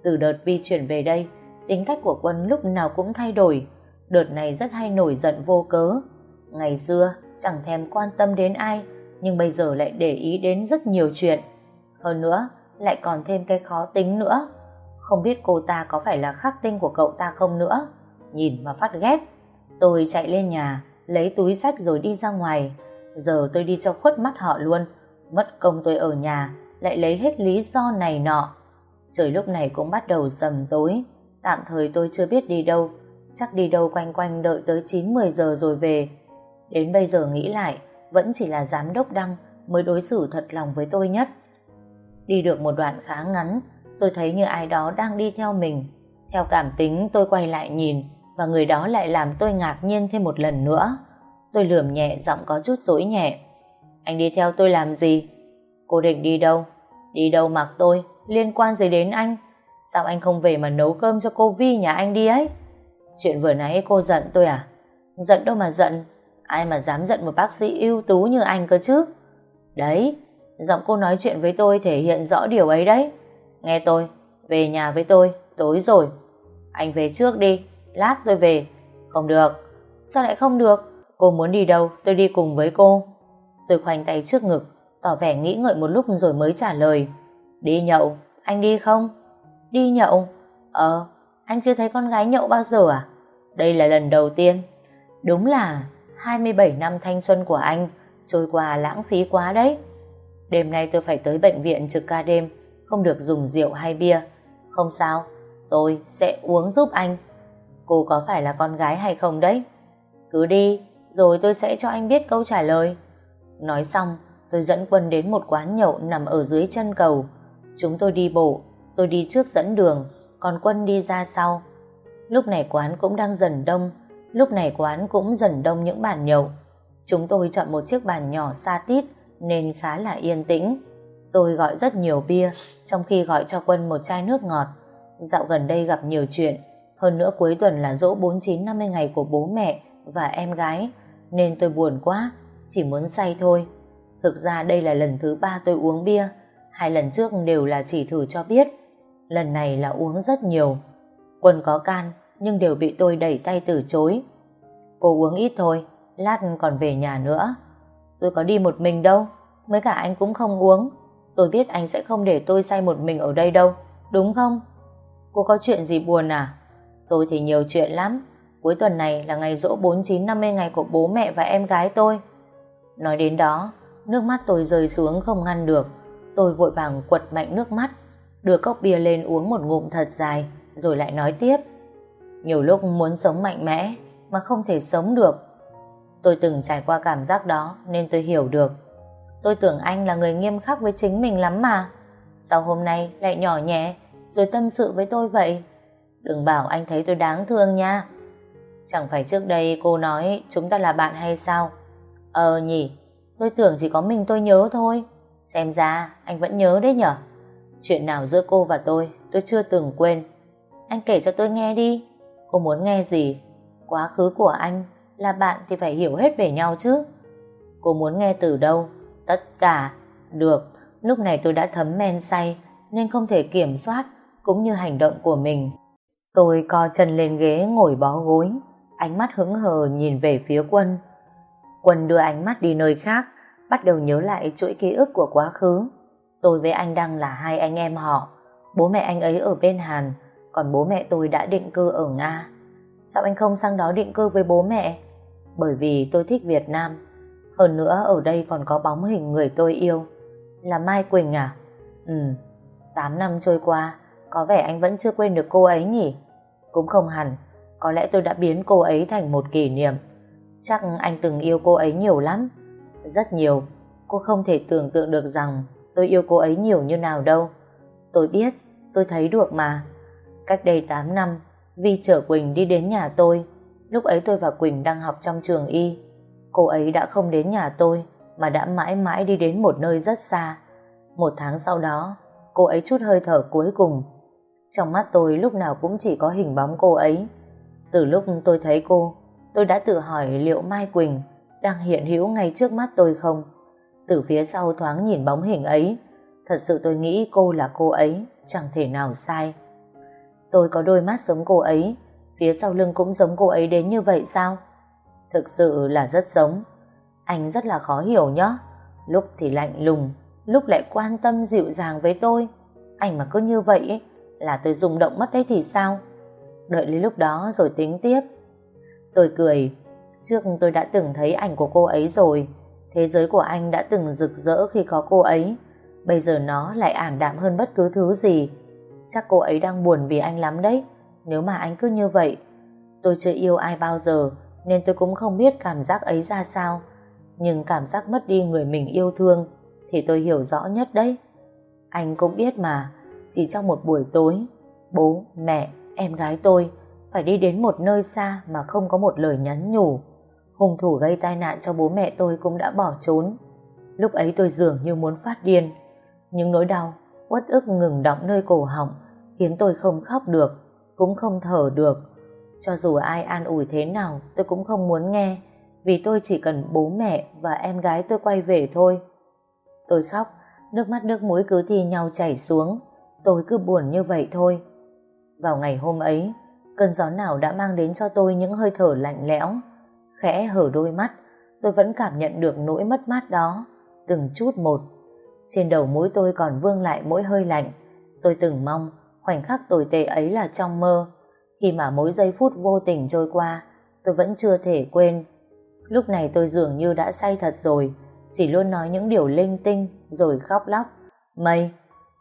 Từ đợt Vi chuyển về đây, tính cách của Quân lúc nào cũng thay đổi. Đợt này rất hay nổi giận vô cớ. Ngày xưa chẳng thèm quan tâm đến ai, nhưng bây giờ lại để ý đến rất nhiều chuyện. Hơn nữa, lại còn thêm cái khó tính nữa. Không biết cô ta có phải là khắc tinh của cậu ta không nữa. Nhìn mà phát ghét. Tôi chạy lên nhà, lấy túi xách rồi đi ra ngoài. Giờ tôi đi cho khuất mắt họ luôn. Mất công tôi ở nhà, lại lấy hết lý do này nọ. Trời lúc này cũng bắt đầu sầm tối. Tạm thời tôi chưa biết đi đâu. Chắc đi đâu quanh quanh đợi tới 9-10 giờ rồi về. Đến bây giờ nghĩ lại, vẫn chỉ là giám đốc Đăng mới đối xử thật lòng với tôi nhất. Đi được một đoạn khá ngắn, tôi thấy như ai đó đang đi theo mình. Theo cảm tính tôi quay lại nhìn, và người đó lại làm tôi ngạc nhiên thêm một lần nữa. Tôi lườm nhẹ, giọng có chút dỗi nhẹ. Anh đi theo tôi làm gì? Cô định đi đâu? Đi đâu mặc tôi, liên quan gì đến anh? Sao anh không về mà nấu cơm cho cô Vi nhà anh đi ấy? Chuyện vừa nãy cô giận tôi à? Giận đâu mà giận. Ai mà dám giận một bác sĩ ưu tú như anh cơ chứ? Đấy, giọng cô nói chuyện với tôi thể hiện rõ điều ấy đấy. Nghe tôi, về nhà với tôi, tối rồi. Anh về trước đi, lát tôi về. Không được. Sao lại không được? Cô muốn đi đâu, tôi đi cùng với cô. Tôi khoanh tay trước ngực, tỏ vẻ nghĩ ngợi một lúc rồi mới trả lời. Đi nhậu, anh đi không? Đi nhậu? Anh chưa thấy con gái nhậu bao giờ à? Đây là lần đầu tiên. Đúng là 27 năm thanh xuân của anh trôi qua lãng phí quá đấy. Đêm nay tôi phải tới bệnh viện trực ca đêm, không được dùng rượu hay bia. Không sao, tôi sẽ uống giúp anh. Cô có phải là con gái hay không đấy? Cứ đi, rồi tôi sẽ cho anh biết câu trả lời. Nói xong, tôi dẫn Quân đến một quán nhậu nằm ở dưới chân cầu. Chúng tôi đi bộ, tôi đi trước dẫn đường, còn Quân đi ra sau. Lúc này quán cũng đang dần đông những bàn nhậu. Chúng tôi chọn một chiếc bàn nhỏ xa tít nên khá là yên tĩnh. Tôi gọi rất nhiều bia, trong khi gọi cho Quân một chai nước ngọt. Dạo gần đây gặp nhiều chuyện, hơn nữa cuối tuần là giỗ 49-50 ngày của bố mẹ và em gái, nên tôi buồn quá, chỉ muốn say thôi. Thực ra đây là lần thứ 3 tôi uống bia, 2 lần trước đều là chỉ thử cho biết. Lần này là uống rất nhiều. Quân có can, nhưng đều bị tôi đẩy tay từ chối. Cô uống ít thôi, lát còn về nhà nữa. Tôi có đi một mình đâu, mới cả anh cũng không uống. Tôi biết anh sẽ không để tôi say một mình ở đây đâu, đúng không? Cô có chuyện gì buồn à? Tôi thì nhiều chuyện lắm. Cuối tuần này là ngày giỗ 49-50 ngày của bố mẹ và em gái tôi. Nói đến đó, nước mắt tôi rơi xuống không ngăn được. Tôi vội vàng quật mạnh nước mắt, đưa cốc bia lên uống một ngụm thật dài, rồi lại nói tiếp. Nhiều lúc muốn sống mạnh mẽ mà không thể sống được. Tôi từng trải qua cảm giác đó nên tôi hiểu được. Tôi tưởng anh là người nghiêm khắc với chính mình lắm mà. Sao hôm nay lại nhỏ nhẹ rồi tâm sự với tôi vậy? Đừng bảo anh thấy tôi đáng thương nha. Chẳng phải trước đây cô nói chúng ta là bạn hay sao? Nhỉ, tôi tưởng chỉ có mình tôi nhớ thôi. Xem ra anh vẫn nhớ đấy nhở. Chuyện nào giữa cô và tôi chưa từng quên. Anh kể cho tôi nghe đi. Cô muốn nghe gì? Quá khứ của anh là bạn thì phải hiểu hết về nhau chứ. Cô muốn nghe từ đâu? Tất cả. Được, lúc này tôi đã thấm men say nên không thể kiểm soát cũng như hành động của mình. Tôi co chân lên ghế ngồi bó gối, ánh mắt hững hờ nhìn về phía Quân. Quân đưa ánh mắt đi nơi khác, bắt đầu nhớ lại chuỗi ký ức của quá khứ. Tôi với anh Đăng là hai anh em họ. Bố mẹ anh ấy ở bên Hàn, còn bố mẹ tôi đã định cư ở Nga. Sao anh không sang đó định cư với bố mẹ? Bởi vì tôi thích Việt Nam. Hơn nữa ở đây còn có bóng hình người tôi yêu. Là Mai Quỳnh à? 8 năm trôi qua, có vẻ anh vẫn chưa quên được cô ấy nhỉ? Cũng không hẳn, có lẽ tôi đã biến cô ấy thành một kỷ niệm. Chắc anh từng yêu cô ấy nhiều lắm. Rất nhiều. Cô không thể tưởng tượng được rằng tôi yêu cô ấy nhiều như nào đâu. Tôi biết, tôi thấy được mà. Cách đây 8 năm, Vi chở Quỳnh đi đến nhà tôi. Lúc ấy tôi và Quỳnh đang học trong trường y. Cô ấy đã không đến nhà tôi mà đã mãi mãi đi đến một nơi rất xa. 1 tháng sau đó, cô ấy trút hơi thở cuối cùng. Trong mắt tôi lúc nào cũng chỉ có hình bóng cô ấy. Từ lúc tôi thấy cô, tôi đã tự hỏi liệu Mai Quỳnh đang hiện hữu ngay trước mắt tôi không. Từ phía sau thoáng nhìn bóng hình ấy, thật sự tôi nghĩ cô là cô ấy, chẳng thể nào sai. Tôi có đôi mắt giống cô ấy, phía sau lưng cũng giống cô ấy đến như vậy sao? Thực sự là rất giống. Anh rất là khó hiểu nhá. Lúc thì lạnh lùng, lúc lại quan tâm dịu dàng với tôi. Anh mà cứ như vậy ấy, là tôi rung động mất đấy thì sao? Đợi đến lúc đó rồi tính tiếp. Tôi cười. Trước tôi đã từng thấy ảnh của cô ấy rồi. Thế giới của anh đã từng rực rỡ khi có cô ấy. Bây giờ nó lại ảm đạm hơn bất cứ thứ gì. Chắc cô ấy đang buồn vì anh lắm đấy. Nếu mà anh cứ như vậy. Tôi chưa yêu ai bao giờ, nên tôi cũng không biết cảm giác ấy ra sao. Nhưng cảm giác mất đi người mình yêu thương thì tôi hiểu rõ nhất đấy. Anh cũng biết mà, chỉ trong một buổi tối, bố, mẹ, em gái tôi phải đi đến một nơi xa mà không có một lời nhắn nhủ. Hung thủ gây tai nạn cho bố mẹ tôi cũng đã bỏ trốn. Lúc ấy tôi dường như muốn phát điên. Những nỗi đau, uất ức ngừng đọng nơi cổ họng khiến tôi không khóc được, cũng không thở được. Cho dù ai an ủi thế nào tôi cũng không muốn nghe, vì tôi chỉ cần bố mẹ và em gái tôi quay về thôi. Tôi khóc, nước mắt nước mũi cứ thi nhau chảy xuống. Tôi cứ buồn như vậy thôi. Vào ngày hôm ấy, cơn gió nào đã mang đến cho tôi những hơi thở lạnh lẽo. Khẽ hở đôi mắt, tôi vẫn cảm nhận được nỗi mất mát đó, từng chút một. Trên đầu mũi tôi còn vương lại mỗi hơi lạnh. Tôi từng mong khoảnh khắc tồi tệ ấy là trong mơ. Khi mà mỗi giây phút vô tình trôi qua, tôi vẫn chưa thể quên. Lúc này tôi dường như đã say thật rồi, chỉ luôn nói những điều linh tinh rồi khóc lóc. Mây,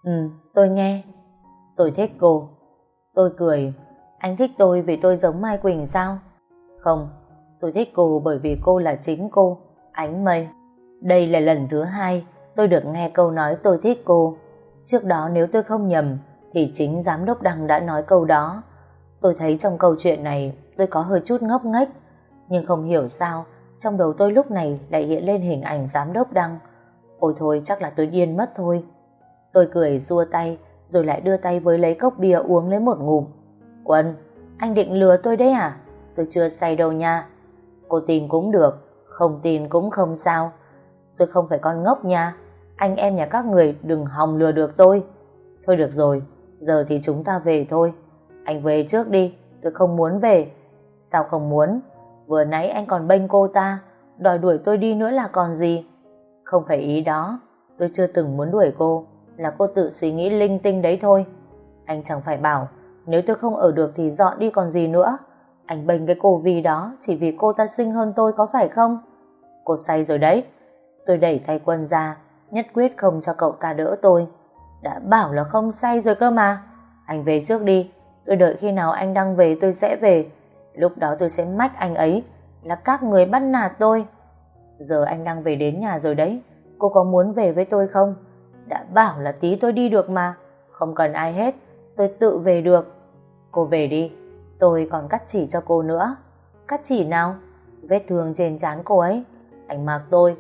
tôi nghe. Tôi thích cô. Tôi cười. Anh thích tôi vì tôi giống Mai Quỳnh sao? Không, tôi thích cô bởi vì cô là chính cô, Ánh Mây. Đây là lần thứ hai tôi được nghe câu nói tôi thích cô. Trước đó nếu tôi không nhầm thì chính giám đốc Đăng đã nói câu đó. Tôi thấy trong câu chuyện này tôi có hơi chút ngốc nghếch, nhưng không hiểu sao trong đầu tôi lúc này lại hiện lên hình ảnh giám đốc Đăng. Ôi thôi, chắc là tôi điên mất thôi. Tôi cười xua tay rồi lại đưa tay với lấy cốc bia uống lấy một ngụm. Quân, anh định lừa tôi đấy à? Tôi chưa say đâu nha. Cô tin cũng được, không tin cũng không sao. Tôi không phải con ngốc nha. Anh em nhà các người đừng hòng lừa được tôi. Thôi được rồi, giờ thì chúng ta về thôi. Anh về trước đi, tôi không muốn về. Sao không muốn? Vừa nãy anh còn bênh cô ta, đòi đuổi tôi đi nữa là còn gì. Không phải ý đó, tôi chưa từng muốn đuổi cô, là cô tự suy nghĩ linh tinh đấy thôi. Anh chẳng phải bảo nếu tôi không ở được thì dọn đi còn gì nữa. Anh bênh cái cô Vi đó chỉ vì cô ta xinh hơn tôi có phải không? Cô say rồi đấy. Tôi đẩy tay Quân ra, nhất quyết không cho cậu ta đỡ tôi. Đã bảo là không say rồi cơ mà. Anh về trước đi, tôi đợi khi nào anh Đăng về tôi sẽ về. Lúc đó tôi sẽ mách anh ấy là các người bắt nạt tôi. Giờ anh Đăng về đến nhà rồi đấy, cô có muốn về với tôi không? Đã bảo là tí tôi đi được mà. Không cần ai hết, tôi tự về được. Cô về đi, tôi còn cắt chỉ cho cô nữa. Cắt chỉ nào? Vết thương trên trán cô ấy. Anh Mạc tôi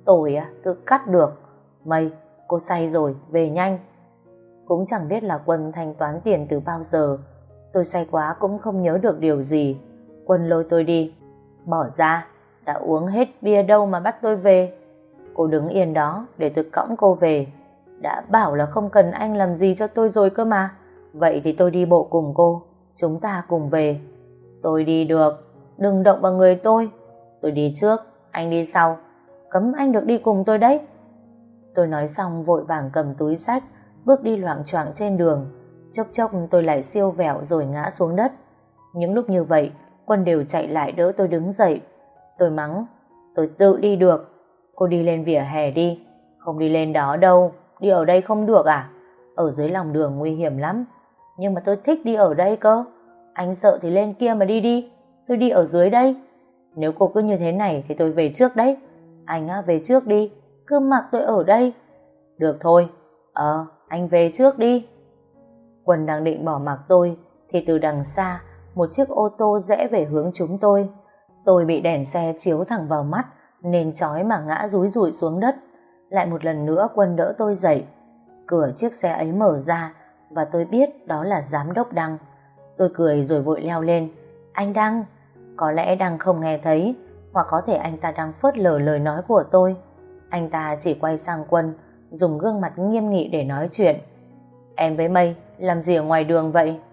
tự cắt được. Mây, cô say rồi, về nhanh. Cũng chẳng biết là Quân thanh toán tiền từ bao giờ. Tôi say quá cũng không nhớ được điều gì. Quân lôi tôi đi. Bỏ ra, đã uống hết bia đâu mà bắt tôi về. Cô đứng yên đó để tôi cõng cô về. Đã bảo là không cần anh làm gì cho tôi rồi cơ mà. Vậy thì tôi đi bộ cùng cô, chúng ta cùng về. Tôi đi được, đừng động vào người tôi. Tôi đi trước, anh đi sau. Cấm anh được đi cùng tôi đấy. Tôi nói xong vội vàng cầm túi xách, bước đi loạng choạng trên đường. Chốc chốc tôi lại siêu vẹo rồi ngã xuống đất. Những lúc như vậy, Quân đều chạy lại đỡ tôi đứng dậy. Tôi mắng, tôi tự đi được. Cô đi lên vỉa hè đi. Không đi lên đó đâu, đi ở đây không được à? Ở dưới lòng đường nguy hiểm lắm. Nhưng mà tôi thích đi ở đây cơ. Anh sợ thì lên kia mà đi đi. Tôi đi ở dưới đây. Nếu cô cứ như thế này thì tôi về trước đấy. Anh về trước đi, cứ mặc tôi ở đây. Được thôi, anh về trước đi. Quân đang định bỏ mặc tôi thì từ đằng xa một chiếc ô tô rẽ về hướng chúng tôi. Tôi bị đèn xe chiếu thẳng vào mắt nên chói mà ngã dúi rụi xuống đất. Lại một lần nữa Quân đỡ tôi dậy. Cửa chiếc xe ấy mở ra và tôi biết đó là giám đốc Đăng. Tôi cười rồi vội leo lên. Anh Đăng. Có lẽ Đăng không nghe thấy, hoặc có thể anh ta đang phớt lờ lời nói của tôi. Anh ta chỉ quay sang Quân, dùng gương mặt nghiêm nghị để nói chuyện. Em với Mây làm gì ở ngoài đường vậy?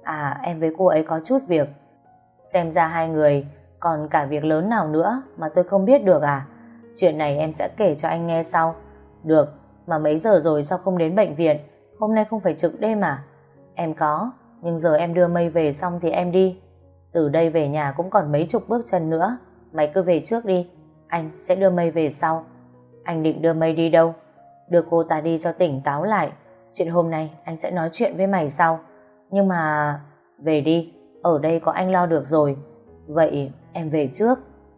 À, em với cô ấy có chút việc. Xem ra hai người còn cả việc lớn nào nữa mà tôi không biết được à? Chuyện này em sẽ kể cho anh nghe sau. Được, mà mấy giờ rồi sao không đến bệnh viện? Hôm nay không phải trực đêm à? Em có, nhưng giờ em đưa Mây về xong thì em đi. Từ đây về nhà cũng còn mấy chục bước chân nữa. Mày cứ về trước đi, anh sẽ đưa Mây về sau. Anh định đưa Mây đi đâu? Đưa cô ta đi cho tỉnh táo lại. Chuyện hôm nay anh sẽ nói chuyện với mày sau. Nhưng mà... Về đi, ở đây có anh lo được rồi. Vậy em về trước.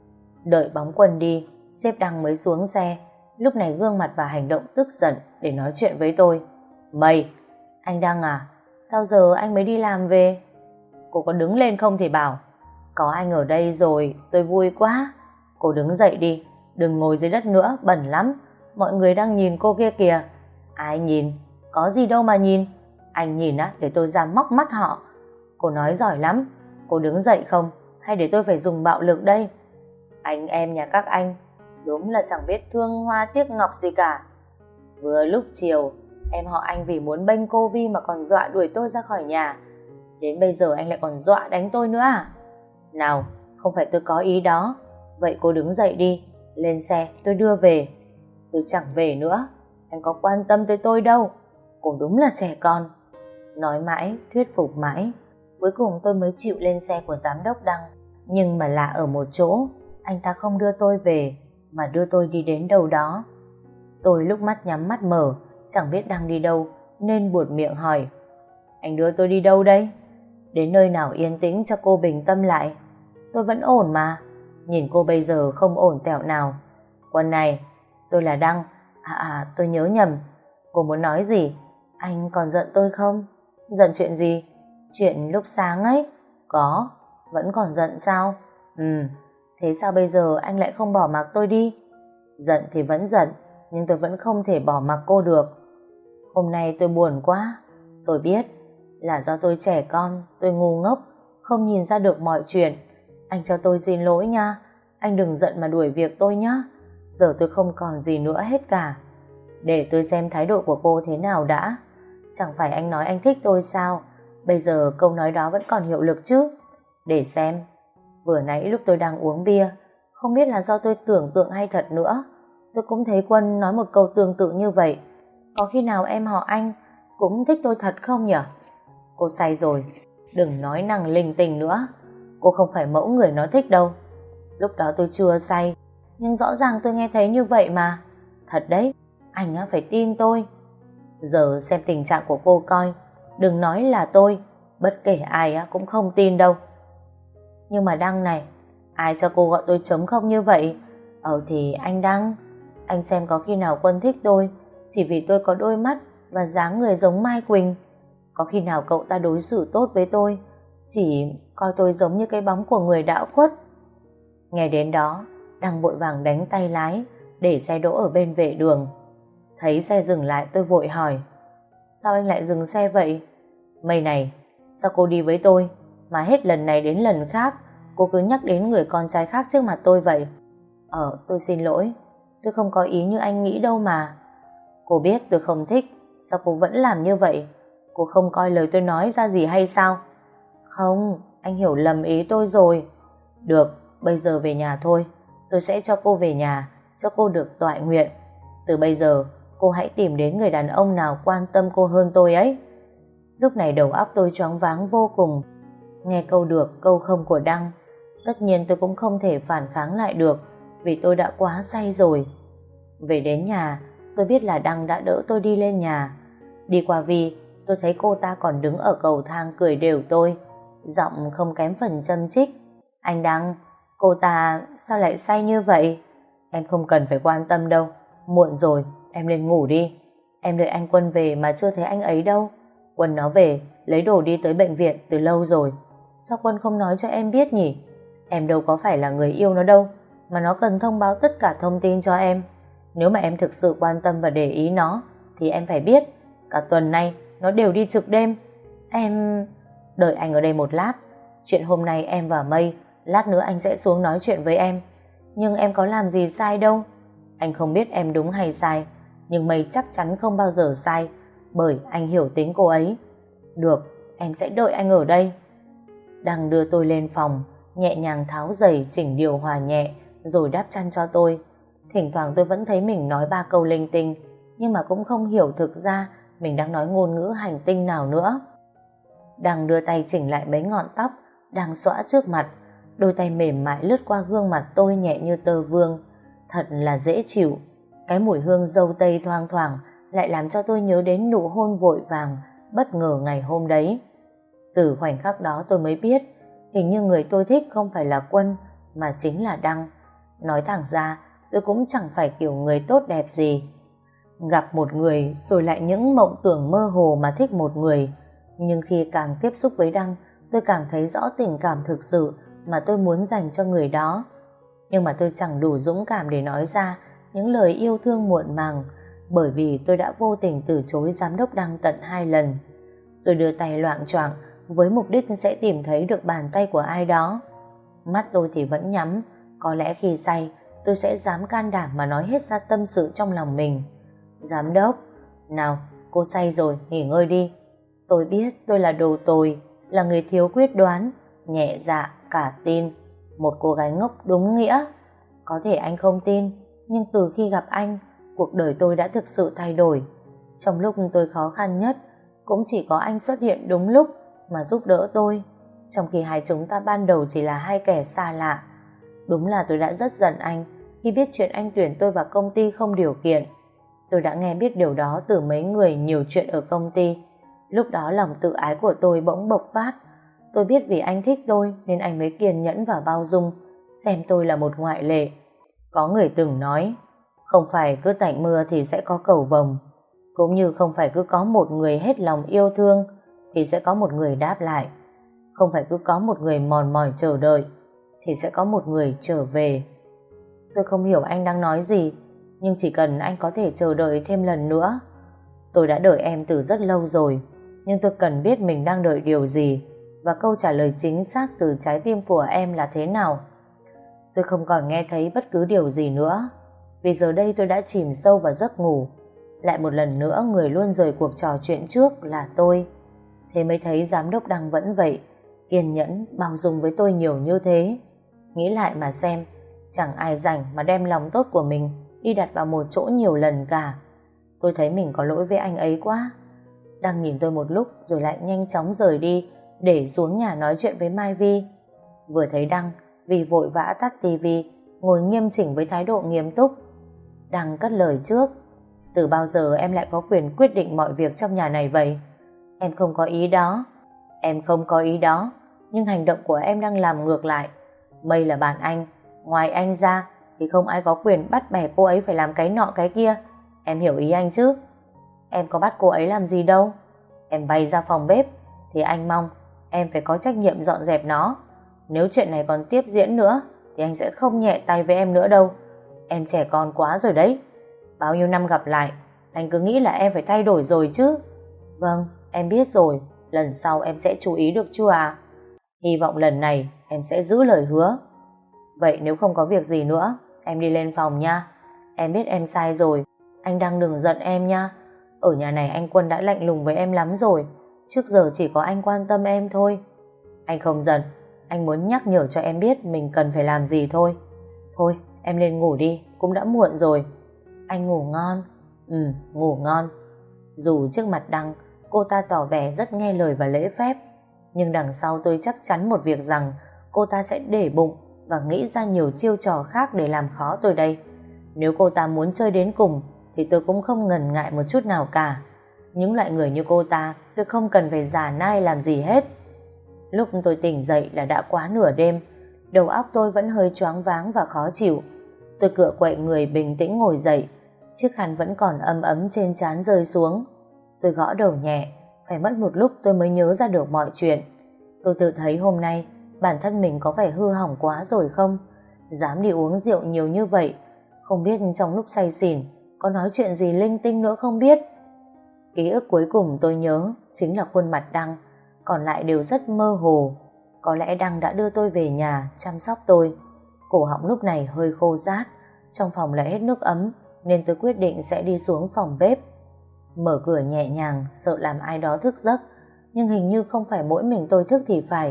Đợi bóng Quân đi, sếp Đăng mới xuống xe. Lúc này gương mặt và hành động tức giận để nói chuyện với tôi. Mày, anh Đăng à? Sao giờ anh mới đi làm về? Cô có đứng lên không thì bảo. Có anh ở đây rồi, tôi vui quá. Cô đứng dậy đi, đừng ngồi dưới đất nữa, bẩn lắm. Mọi người đang nhìn cô kia kìa. Ai nhìn? Có gì đâu mà nhìn. Anh nhìn á, để tôi ra móc mắt họ. Cô nói giỏi lắm. Cô đứng dậy không? Hay để tôi phải dùng bạo lực đây? Anh em nhà các anh đúng là chẳng biết thương hoa tiếc ngọc gì cả. Vừa lúc chiều, em họ anh vì muốn bênh cô Vi mà còn dọa đuổi tôi ra khỏi nhà. Đến bây giờ anh lại còn dọa đánh tôi nữa à? Nào, không phải tôi có ý đó. Vậy cô đứng dậy đi, lên xe tôi đưa về. Tôi chẳng về nữa, anh có quan tâm tới tôi đâu. Cô đúng là trẻ con. Nói mãi, thuyết phục mãi, cuối cùng tôi mới chịu lên xe của giám đốc Đăng. Nhưng mà lạ ở một chỗ, anh ta không đưa tôi về mà đưa tôi đi đến đâu đó. Tôi lúc mắt nhắm mắt mở, chẳng biết đang đi đâu nên buột miệng hỏi. Anh đưa tôi đi đâu đây? Đến nơi nào yên tĩnh cho cô bình tâm lại. Tôi vẫn ổn mà. Nhìn cô bây giờ không ổn tẹo nào. Quân này, tôi là Đăng. Tôi nhớ nhầm. Cô muốn nói gì? Anh còn giận tôi không? Giận chuyện gì? Chuyện lúc sáng ấy. Có, vẫn còn giận sao? Thế sao bây giờ anh lại không bỏ mặc tôi đi? Giận thì vẫn giận, nhưng tôi vẫn không thể bỏ mặc cô được. Hôm nay tôi buồn quá. Tôi biết là do tôi trẻ con, tôi ngu ngốc, không nhìn ra được mọi chuyện. Anh cho tôi xin lỗi nha. Anh đừng giận mà đuổi việc tôi nhé. Giờ tôi không còn gì nữa hết cả. Để tôi xem thái độ của cô thế nào đã. Chẳng phải anh nói anh thích tôi sao? Bây giờ câu nói đó vẫn còn hiệu lực chứ? Để xem. Vừa nãy lúc tôi đang uống bia, không biết là do tôi tưởng tượng hay thật nữa, tôi cũng thấy Quân nói một câu tương tự như vậy. Có khi nào em họ anh cũng thích tôi thật không nhỉ? Cô say rồi, đừng nói năng linh tinh nữa. Cô không phải mẫu người nó thích đâu. Lúc đó tôi chưa say, nhưng rõ ràng tôi nghe thấy như vậy mà. Thật đấy, anh á phải tin tôi. Giờ xem tình trạng của cô coi, đừng nói là tôi, bất kể ai á cũng không tin đâu. Nhưng mà Đăng này, ai cho cô gọi tôi trống không như vậy? Thì anh Đăng, anh xem có khi nào Quân thích tôi chỉ vì tôi có đôi mắt và dáng người giống Mai Quỳnh. Có khi nào cậu ta đối xử tốt với tôi chỉ coi tôi giống như cái bóng của người đã khuất? Nghe đến đó, Đăng vội vàng đánh tay lái để xe đỗ ở bên vệ đường. Thấy xe dừng lại, tôi vội hỏi, sao anh lại dừng xe vậy? Mày này, sao cô đi với tôi mà hết lần này đến lần khác cô cứ nhắc đến người con trai khác trước mặt tôi vậy? Tôi xin lỗi, tôi không có ý như anh nghĩ đâu mà. Cô biết tôi không thích, sao cô vẫn làm như vậy? Cô không coi lời tôi nói ra gì hay sao? Không, anh hiểu lầm ý tôi rồi. Được, bây giờ về nhà thôi. Tôi sẽ cho cô về nhà, cho cô được toại nguyện. Từ bây giờ, cô hãy tìm đến người đàn ông nào quan tâm cô hơn tôi ấy. Lúc này đầu óc tôi choáng váng vô cùng. Nghe câu được, câu không của Đăng, tất nhiên tôi cũng không thể phản kháng lại được, vì tôi đã quá say rồi. Về đến nhà, tôi biết là Đăng đã đỡ tôi đi lên nhà. Đi qua Vi, tôi thấy cô ta còn đứng ở cầu thang cười đều tôi, giọng không kém phần châm chích. Anh Đăng, cô ta sao lại say như vậy? Em không cần phải quan tâm đâu, muộn rồi, em lên ngủ đi. Em đợi anh Quân về mà chưa thấy anh ấy đâu. Quân nó về, lấy đồ đi tới bệnh viện từ lâu rồi. Sao Quân không nói cho em biết nhỉ? Em đâu có phải là người yêu nó đâu, mà nó cần thông báo tất cả thông tin cho em. Nếu mà em thực sự quan tâm và để ý nó, thì em phải biết, cả tuần nay nó đều đi trực đêm. Em... Đợi anh ở đây một lát. Chuyện hôm nay em và Mây, lát nữa anh sẽ xuống nói chuyện với em. Nhưng em có làm gì sai đâu. Anh không biết em đúng hay sai, nhưng Mây chắc chắn không bao giờ sai, bởi anh hiểu tính cô ấy. Được, em sẽ đợi anh ở đây. Đăng đưa tôi lên phòng, nhẹ nhàng tháo giày, chỉnh điều hòa nhẹ, rồi đắp chăn cho tôi. Thỉnh thoảng tôi vẫn thấy mình nói 3 câu linh tinh, nhưng mà cũng không hiểu thực ra mình đang nói ngôn ngữ hành tinh nào nữa. Đăng đưa tay chỉnh lại mấy ngọn tóc đang xõa trước mặt, đôi tay mềm mại lướt qua gương mặt tôi nhẹ như tơ vương, thật là dễ chịu. Cái mùi hương dâu tây thoang thoảng lại làm cho tôi nhớ đến nụ hôn vội vàng bất ngờ ngày hôm đấy. Từ khoảnh khắc đó tôi mới biết hình như người tôi thích không phải là Quân mà chính là Đăng. Nói thẳng ra tôi cũng chẳng phải kiểu người tốt đẹp gì. Gặp một người rồi lại những mộng tưởng mơ hồ mà thích một người, nhưng khi càng tiếp xúc với Đăng tôi càng thấy rõ tình cảm thực sự mà tôi muốn dành cho người đó. Nhưng mà tôi chẳng đủ dũng cảm để nói ra những lời yêu thương muộn màng, bởi vì tôi đã vô tình từ chối giám đốc Đăng tận 2 lần. Tôi đưa tay loạng choạng với mục đích sẽ tìm thấy được bàn tay của ai đó. Mắt tôi thì vẫn nhắm, có lẽ khi say tôi sẽ dám can đảm mà nói hết ra tâm sự trong lòng mình. Giám đốc, nào, cô say rồi, nghỉ ngơi đi. Tôi biết tôi là đồ tồi, là người thiếu quyết đoán, nhẹ dạ, cả tin, một cô gái ngốc đúng nghĩa. Có thể anh không tin, nhưng từ khi gặp anh, cuộc đời tôi đã thực sự thay đổi. Trong lúc tôi khó khăn nhất, cũng chỉ có anh xuất hiện đúng lúc mà giúp đỡ tôi, trong khi hai chúng ta ban đầu chỉ là hai kẻ xa lạ. Đúng là tôi đã rất giận anh khi biết chuyện anh tuyển tôi vào công ty không điều kiện. Tôi đã nghe biết điều đó từ mấy người nhiều chuyện ở công ty. Lúc đó lòng tự ái của tôi bỗng bộc phát. Tôi biết vì anh thích tôi nên anh mới kiên nhẫn và bao dung, xem tôi là một ngoại lệ. Có người từng nói, không phải cứ tạnh mưa thì sẽ có cầu vồng, cũng như không phải cứ có một người hết lòng yêu thương thì sẽ có một người đáp lại. Không phải cứ có một người mòn mỏi chờ đợi thì sẽ có một người trở về. Tôi không hiểu anh đang nói gì, nhưng chỉ cần anh có thể chờ đợi thêm lần nữa. Tôi đã đợi em từ rất lâu rồi, nhưng tôi cần biết mình đang đợi điều gì và câu trả lời chính xác từ trái tim của em là thế nào. Tôi không còn nghe thấy bất cứ điều gì nữa, vì giờ đây tôi đã chìm sâu vào giấc ngủ. Lại một lần nữa người luôn rời cuộc trò chuyện trước là tôi. Thế mới thấy giám đốc Đăng vẫn vậy, kiên nhẫn, bao dung với tôi nhiều như thế. Nghĩ lại mà xem, chẳng ai rảnh mà đem lòng tốt của mình đi đặt vào một chỗ nhiều lần cả. Tôi thấy mình có lỗi với anh ấy quá. Đăng nhìn tôi một lúc rồi lại nhanh chóng rời đi để xuống nhà nói chuyện với Mai Vi. Vừa thấy Đăng, Vi vội vã tắt tivi, ngồi nghiêm chỉnh với thái độ nghiêm túc. Đăng cất lời trước. Từ bao giờ em lại có quyền quyết định mọi việc trong nhà này vậy? Em không có ý đó. Em không có ý đó, nhưng hành động của em đang làm ngược lại. Mây là bạn anh, ngoài anh ra thì không ai có quyền bắt bẻ cô ấy phải làm cái nọ cái kia. Em hiểu ý anh chứ? Em có bắt cô ấy làm gì đâu. Em bay ra phòng bếp thì anh mong em phải có trách nhiệm dọn dẹp nó. Nếu chuyện này còn tiếp diễn nữa thì anh sẽ không nhẹ tay với em nữa đâu. Em trẻ con quá rồi đấy. Bao nhiêu năm gặp lại, anh cứ nghĩ là em phải thay đổi rồi chứ. Vâng, em biết rồi, lần sau em sẽ chú ý được chưa à? Hy vọng lần này em sẽ giữ lời hứa. Vậy nếu không có việc gì nữa, em đi lên phòng nha. Em biết em sai rồi, anh Đăng đừng giận em nha. Ở nhà này anh Quân đã lạnh lùng với em lắm rồi, trước giờ chỉ có anh quan tâm em thôi. Anh không giận, anh muốn nhắc nhở cho em biết mình cần phải làm gì thôi. Thôi, em lên ngủ đi, cũng đã muộn rồi. Anh ngủ ngon. Ngủ ngon. Dù trước mặt Đăng, cô ta tỏ vẻ rất nghe lời và lễ phép, nhưng đằng sau tôi chắc chắn một việc rằng cô ta sẽ để bụng và nghĩ ra nhiều chiêu trò khác để làm khó tôi đây. Nếu cô ta muốn chơi đến cùng thì tôi cũng không ngần ngại một chút nào cả. Những loại người như cô ta tôi không cần phải giả nai làm gì hết. Lúc tôi tỉnh dậy là đã quá nửa đêm. Đầu óc tôi vẫn hơi choáng váng và khó chịu. Tôi cựa quậy người bình tĩnh ngồi dậy. Chiếc khăn vẫn còn ấm ấm trên trán rơi xuống. Tôi gõ đầu nhẹ. Phải mất một lúc tôi mới nhớ ra được mọi chuyện. Tôi tự thấy hôm nay bản thân mình có phải hư hỏng quá rồi không? Dám đi uống rượu nhiều như vậy, không biết trong lúc say xỉn có nói chuyện gì linh tinh nữa không biết. Ký ức cuối cùng tôi nhớ chính là khuôn mặt Đăng, còn lại đều rất mơ hồ. Có lẽ Đăng đã đưa tôi về nhà chăm sóc tôi. Cổ họng lúc này hơi khô rát, trong phòng lại hết nước ấm nên tôi quyết định sẽ đi xuống phòng bếp. Mở cửa nhẹ nhàng, sợ làm ai đó thức giấc, nhưng hình như không phải mỗi mình tôi thức thì phải.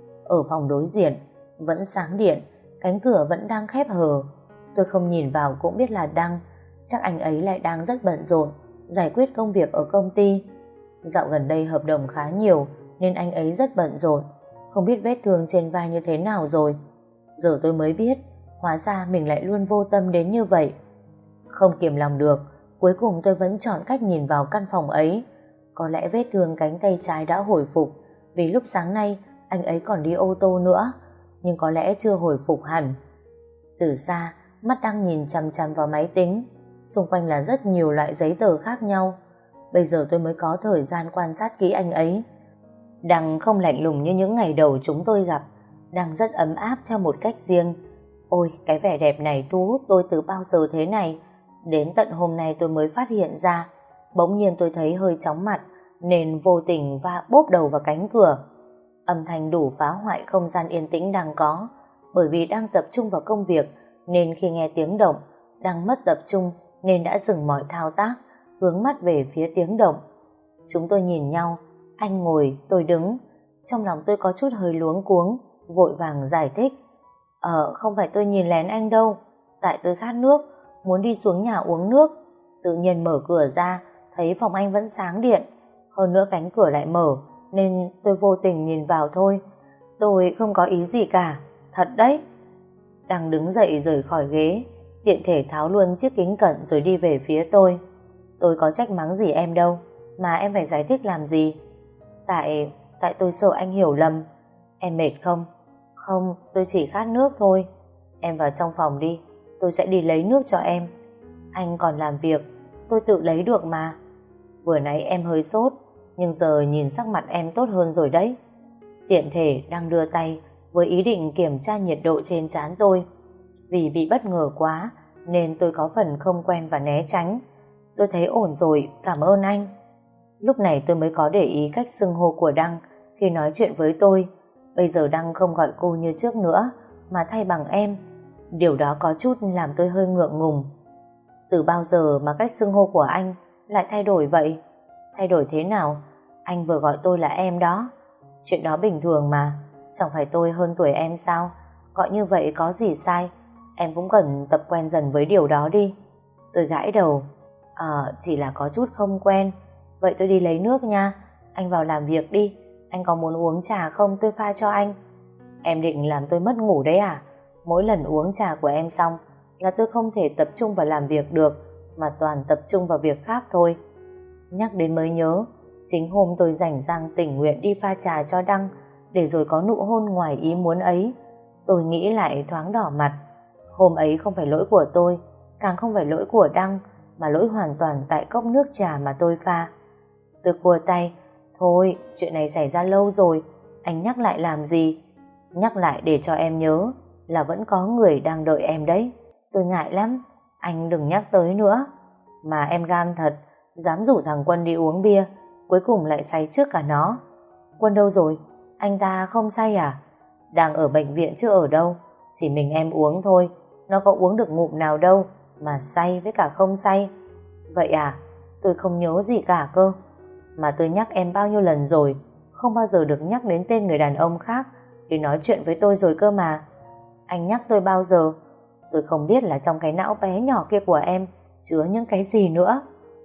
Ở phòng đối diện vẫn sáng điện, cánh cửa vẫn đang khép hờ. Tôi không nhìn vào cũng biết là Đăng. Chắc anh ấy lại đang rất bận rộn giải quyết công việc ở công ty. Dạo gần đây hợp đồng khá nhiều nên anh ấy rất bận rộn. Không biết vết thương trên vai như thế nào rồi. Giờ tôi mới biết, hóa ra mình lại luôn vô tâm đến như vậy. Không kiềm lòng được, cuối cùng tôi vẫn chọn cách nhìn vào căn phòng ấy. Có lẽ vết thương cánh tay trái đã hồi phục, vì lúc sáng nay anh ấy còn đi ô tô nữa, nhưng có lẽ chưa hồi phục hẳn. Từ xa, mắt đang nhìn chằm chằm vào máy tính, xung quanh là rất nhiều loại giấy tờ khác nhau. Bây giờ tôi mới có thời gian quan sát kỹ anh ấy. Đăng không lạnh lùng như những ngày đầu chúng tôi gặp, Đăng rất ấm áp theo một cách riêng. Ôi, cái vẻ đẹp này thu hút tôi từ bao giờ thế này. Đến tận hôm nay tôi mới phát hiện ra. Bỗng nhiên tôi thấy hơi chóng mặt, nên vô tình va bốp đầu vào cánh cửa. Âm thanh đủ phá hoại không gian yên tĩnh đang có. Bởi vì đang tập trung vào công việc, nên khi nghe tiếng động, đang mất tập trung nên đã dừng mọi thao tác, hướng mắt về phía tiếng động. Chúng tôi nhìn nhau, anh ngồi, tôi đứng. Trong lòng tôi có chút hơi luống cuống, vội vàng giải thích. Không phải tôi nhìn lén anh đâu, tại tôi khát nước, muốn đi xuống nhà uống nước. Tự nhiên mở cửa ra, thấy phòng anh vẫn sáng điện. Hơn nữa cánh cửa lại mở, nên tôi vô tình nhìn vào thôi. Tôi không có ý gì cả, thật đấy. Đang đứng dậy rời khỏi ghế, tiện thể tháo luôn chiếc kính cận rồi đi về phía tôi. Tôi có trách mắng gì em đâu, mà em phải giải thích làm gì? Tại tôi sợ anh hiểu lầm. Em mệt không? Không, tôi chỉ khát nước thôi. Em vào trong phòng đi, tôi sẽ đi lấy nước cho em. Anh còn làm việc, tôi tự lấy được mà. Vừa nãy em hơi sốt, nhưng giờ nhìn sắc mặt em tốt hơn rồi đấy. Tiện thể đang đưa tay với ý định kiểm tra nhiệt độ trên trán tôi. Vì bị bất ngờ quá nên tôi có phần không quen và né tránh. Tôi thấy ổn rồi, cảm ơn anh. Lúc này tôi mới có để ý cách xưng hô của Đăng khi nói chuyện với tôi. Bây giờ Đăng không gọi cô như trước nữa, mà thay bằng em. Điều đó có chút làm tôi hơi ngượng ngùng. Từ bao giờ mà cách xưng hô của anh lại thay đổi vậy? Thay đổi thế nào? Anh vừa gọi tôi là em đó. Chuyện đó bình thường mà. Chẳng phải tôi hơn tuổi em sao? Gọi như vậy có gì sai? Em cũng cần tập quen dần với điều đó đi. Tôi gãi đầu. Chỉ là có chút không quen. Vậy tôi đi lấy nước nha. Anh vào làm việc đi. Anh có muốn uống trà không, tôi pha cho anh. Em định làm tôi mất ngủ đấy à? Mỗi lần uống trà của em xong là tôi không thể tập trung vào làm việc được, mà toàn tập trung vào việc khác thôi. Nhắc đến mới nhớ, chính hôm tôi rảnh rang tình nguyện đi pha trà cho Đăng, để rồi có nụ hôn ngoài ý muốn ấy. Tôi nghĩ lại thoáng đỏ mặt. Hôm ấy không phải lỗi của tôi, càng không phải lỗi của Đăng, mà lỗi hoàn toàn tại cốc nước trà mà tôi pha. Tôi khua tay. Thôi, chuyện này xảy ra lâu rồi, anh nhắc lại làm gì? Nhắc lại để cho em nhớ là vẫn có người đang đợi em đấy. Tôi ngại lắm, anh đừng nhắc tới nữa. Mà em gan thật, dám rủ thằng Quân đi uống bia, cuối cùng lại say trước cả nó. Quân đâu rồi? Anh ta không say à? Đang ở bệnh viện chứ ở đâu. Chỉ mình em uống thôi, nó có uống được ngụm nào đâu mà say với cả không say. Vậy à? Tôi không nhớ gì cả cơ. Mà tôi nhắc em bao nhiêu lần rồi, không bao giờ được nhắc đến tên người đàn ông khác khi nói chuyện với tôi rồi cơ mà. Anh nhắc tôi bao giờ? Tôi không biết là trong cái não bé nhỏ kia của em chứa những cái gì nữa.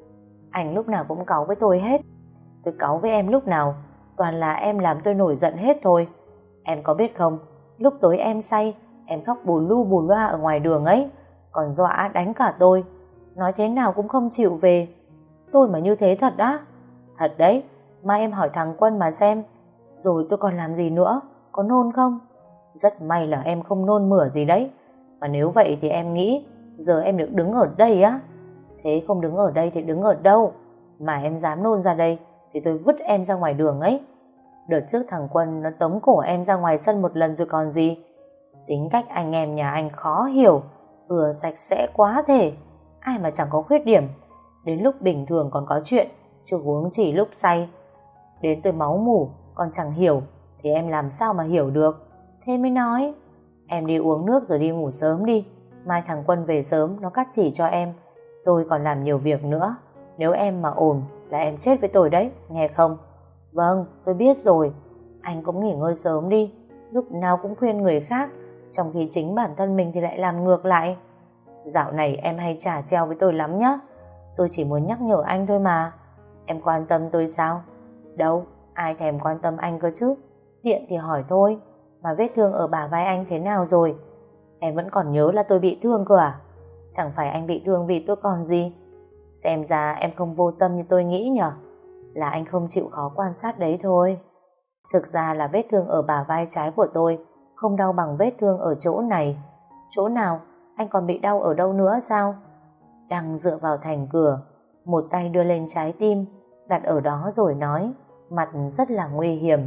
Anh lúc nào cũng cáu với tôi hết. Tôi cáu với em lúc nào toàn là em làm tôi nổi giận hết thôi. Em có biết không, lúc tối em say, em khóc bù lu bù loa ở ngoài đường ấy, còn dọa đánh cả tôi, nói thế nào cũng không chịu về. Tôi mà như thế thật á? Thật đấy, mai em hỏi thằng Quân mà xem. Rồi tôi còn làm gì nữa, có nôn không? Rất may là em không nôn mửa gì đấy. Mà nếu vậy thì em nghĩ giờ em được đứng ở đây á? Thế không đứng ở đây thì đứng ở đâu? Mà em dám nôn ra đây thì tôi vứt em ra ngoài đường ấy. Đợt trước thằng Quân nó tống cổ em ra ngoài sân một lần rồi còn gì. Tính cách anh em nhà anh khó hiểu, vừa sạch sẽ quá thể. Ai mà chẳng có khuyết điểm. Đến lúc bình thường còn có chuyện, chứ uống chỉ lúc say. Đến tôi máu mủ còn chẳng hiểu thì em làm sao mà hiểu được. Thế mới nói em đi uống nước rồi đi ngủ sớm đi. Mai thằng Quân về sớm nó cắt chỉ cho em. Tôi còn làm nhiều việc nữa. Nếu em mà ổn là em chết với tôi đấy, nghe không? Vâng, tôi biết rồi. Anh cũng nghỉ ngơi sớm đi. Lúc nào cũng khuyên người khác, trong khi chính bản thân mình thì lại làm ngược lại. Dạo này em hay chả treo với tôi lắm nhá. Tôi chỉ muốn nhắc nhở anh thôi mà. Em quan tâm tôi sao? Đâu, ai thèm quan tâm anh cơ chứ. Tiện thì hỏi thôi. Mà vết thương ở bả vai anh thế nào rồi? Em vẫn còn nhớ là tôi bị thương cơ à? Chẳng phải anh bị thương vì tôi còn gì. Xem ra em không vô tâm như tôi nghĩ nhở. Là anh không chịu khó quan sát đấy thôi. Thực ra là vết thương ở bả vai trái của tôi không đau bằng vết thương ở chỗ này. Chỗ nào? Anh còn bị đau ở đâu nữa sao? Đang dựa vào thành cửa, một tay đưa lên trái tim, đặt ở đó rồi nói, mặt rất là nguy hiểm.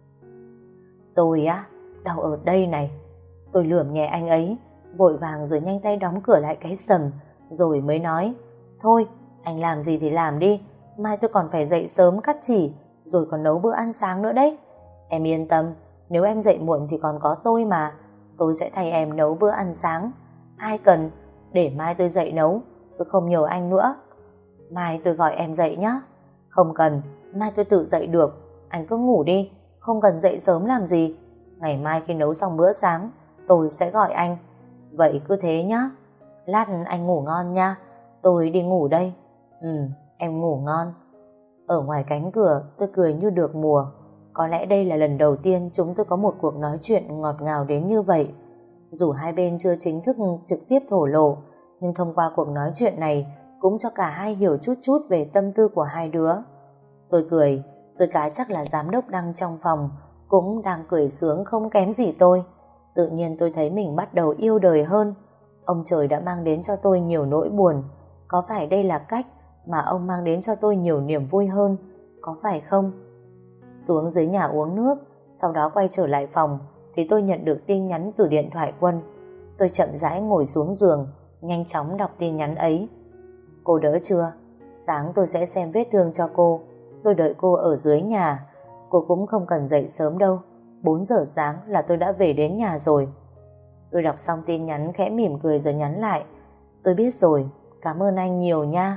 Tôi á, đau ở đây này. Tôi lườm nhẹ anh ấy, vội vàng rồi nhanh tay đóng cửa lại cái sầm, rồi mới nói, thôi, anh làm gì thì làm đi, mai tôi còn phải dậy sớm cắt chỉ, rồi còn nấu bữa ăn sáng nữa đấy. Em yên tâm, nếu em dậy muộn thì còn có tôi mà, tôi sẽ thay em nấu bữa ăn sáng. Ai cần, để mai tôi dậy nấu, tôi không nhờ anh nữa. Mai tôi gọi em dậy nhé. Không cần, mai tôi tự dậy được, anh cứ ngủ đi, không cần dậy sớm làm gì. Ngày mai khi nấu xong bữa sáng, tôi sẽ gọi anh. Vậy cứ thế nhá. Lát anh ngủ ngon nha, tôi đi ngủ đây. Em ngủ ngon. Ở ngoài cánh cửa tôi cười như được mùa. Có lẽ đây là lần đầu tiên chúng tôi có một cuộc nói chuyện ngọt ngào đến như vậy. Dù hai bên chưa chính thức trực tiếp thổ lộ, nhưng thông qua cuộc nói chuyện này cũng cho cả hai hiểu chút chút về tâm tư của hai đứa. Tôi cười, tôi cái chắc là giám đốc Đăng trong phòng cũng đang cười sướng không kém gì tôi. Tự nhiên tôi thấy mình bắt đầu yêu đời hơn. Ông trời đã mang đến cho tôi nhiều nỗi buồn. Có phải đây là cách mà ông mang đến cho tôi nhiều niềm vui hơn? Có phải không? Xuống dưới nhà uống nước, sau đó quay trở lại phòng thì tôi nhận được tin nhắn từ điện thoại Quân. Tôi chậm rãi ngồi xuống giường, nhanh chóng đọc tin nhắn ấy. Cô đỡ chưa? Sáng tôi sẽ xem vết thương cho cô. Tôi đợi cô ở dưới nhà. Cô cũng không cần dậy sớm đâu. 4 giờ sáng là tôi đã về đến nhà rồi. Tôi đọc xong tin nhắn khẽ mỉm cười rồi nhắn lại. Tôi biết rồi, cảm ơn anh nhiều nha.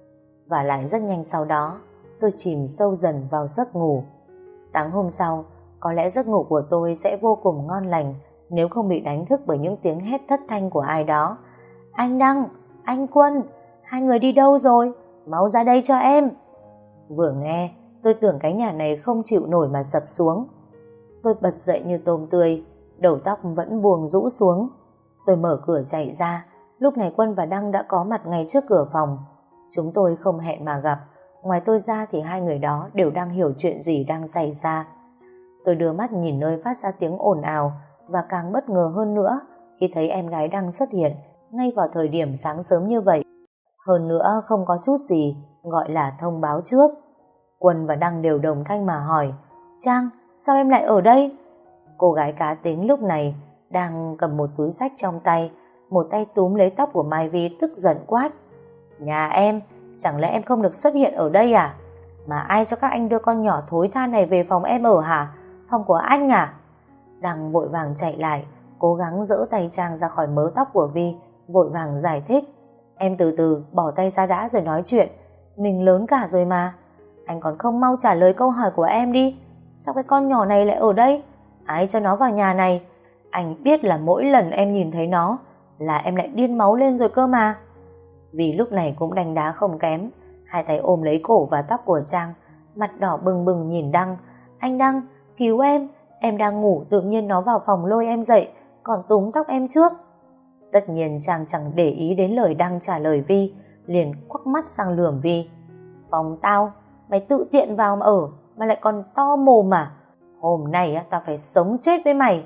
Và lại rất nhanh sau đó, tôi chìm sâu dần vào giấc ngủ. Sáng hôm sau, có lẽ giấc ngủ của tôi sẽ vô cùng ngon lành nếu không bị đánh thức bởi những tiếng hét thất thanh của ai đó. Anh Đăng, anh Quân, hai người đi đâu rồi? Mau ra đây cho em. Vừa nghe, tôi tưởng cái nhà này không chịu nổi mà sập xuống. Tôi bật dậy như tôm tươi, đầu tóc vẫn buông rũ xuống. Tôi mở cửa chạy ra, lúc này Quân và Đăng đã có mặt ngay trước cửa phòng. Chúng tôi không hẹn mà gặp, ngoài tôi ra thì hai người đó đều đang hiểu chuyện gì đang xảy ra. Tôi đưa mắt nhìn nơi phát ra tiếng ồn ào và càng bất ngờ hơn nữa khi thấy em gái Đăng xuất hiện ngay vào thời điểm sáng sớm như vậy. Hơn nữa không có chút gì gọi là thông báo trước. Quân và Đăng đều đồng thanh mà hỏi, Trang, sao em lại ở đây? Cô gái cá tính lúc này đang cầm một túi xách trong tay, một tay túm lấy tóc của Mai Vi tức giận quát, nhà em, chẳng lẽ em không được xuất hiện ở đây à? Mà ai cho các anh đưa con nhỏ thối tha này về phòng em ở hả? Phòng của anh à? Đăng vội vàng chạy lại, cố gắng giỡ tay Trang ra khỏi mớ tóc của Vi, vội vàng giải thích, em từ từ, bỏ tay ra đã rồi nói chuyện, mình lớn cả rồi mà. Anh còn không mau trả lời câu hỏi của em đi, sao cái con nhỏ này lại ở đây? Ai cho nó vào nhà này? Anh biết là mỗi lần em nhìn thấy nó là em lại điên máu lên rồi cơ mà. Vì lúc này cũng đánh đá không kém, hai tay ôm lấy cổ và tóc của Trang, mặt đỏ bừng bừng nhìn Đăng. Anh Đăng, cứu em đang ngủ tự nhiên nó vào phòng lôi em dậy, còn túm tóc em trước. Tất nhiên Trang chẳng để ý đến lời Đăng trả lời Vi, liền quắc mắt sang lườm Vi. Phòng tao, mày tự tiện vào mà ở, mà lại còn to mồm à? Hôm nay tao phải sống chết với mày.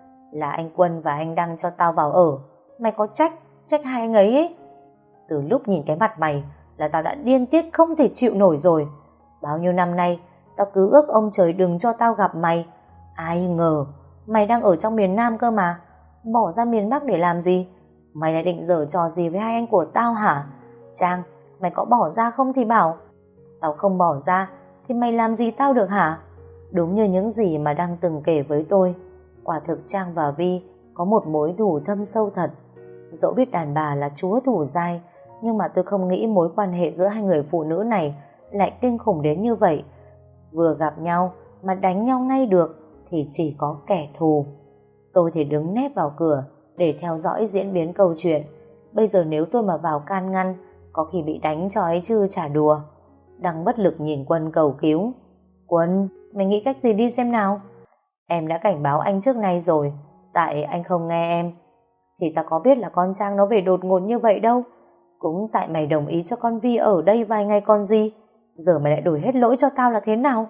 Là anh Quân và anh Đăng cho tao vào ở, mày có trách hai anh ấy. Từ lúc nhìn cái mặt mày là tao đã điên tiết không thể chịu nổi rồi. Bao nhiêu năm nay tao cứ ước ông trời đừng cho tao gặp mày. Ai ngờ mày đang ở trong miền Nam cơ mà, bỏ ra miền Bắc để làm gì? Mày lại định giở trò gì với hai anh của tao hả? Trang, mày có bỏ ra không thì bảo. Tao không bỏ ra thì mày làm gì tao được hả? Đúng như những gì mà Đăng từng kể với tôi, quả thực Trang và Vi có một mối thù thâm sâu thật. Dẫu biết đàn bà là chúa thủ dai, nhưng mà tôi không nghĩ mối quan hệ giữa hai người phụ nữ này lại kinh khủng đến như vậy. Vừa gặp nhau mà đánh nhau ngay được thì chỉ có kẻ thù. Tôi thì đứng nép vào cửa để theo dõi diễn biến câu chuyện. Bây giờ nếu tôi mà vào can ngăn, có khi bị đánh cho ấy chứ chả đùa. Đăng bất lực nhìn Quân cầu cứu. Quân, mày nghĩ cách gì đi xem nào? Em đã cảnh báo anh trước nay rồi, tại anh không nghe em. Thì ta có biết là con Trang nó về đột ngột như vậy đâu. Cũng tại mày đồng ý cho con Vi ở đây vài ngày con gì. Giờ mày lại đổi hết lỗi cho tao là thế nào?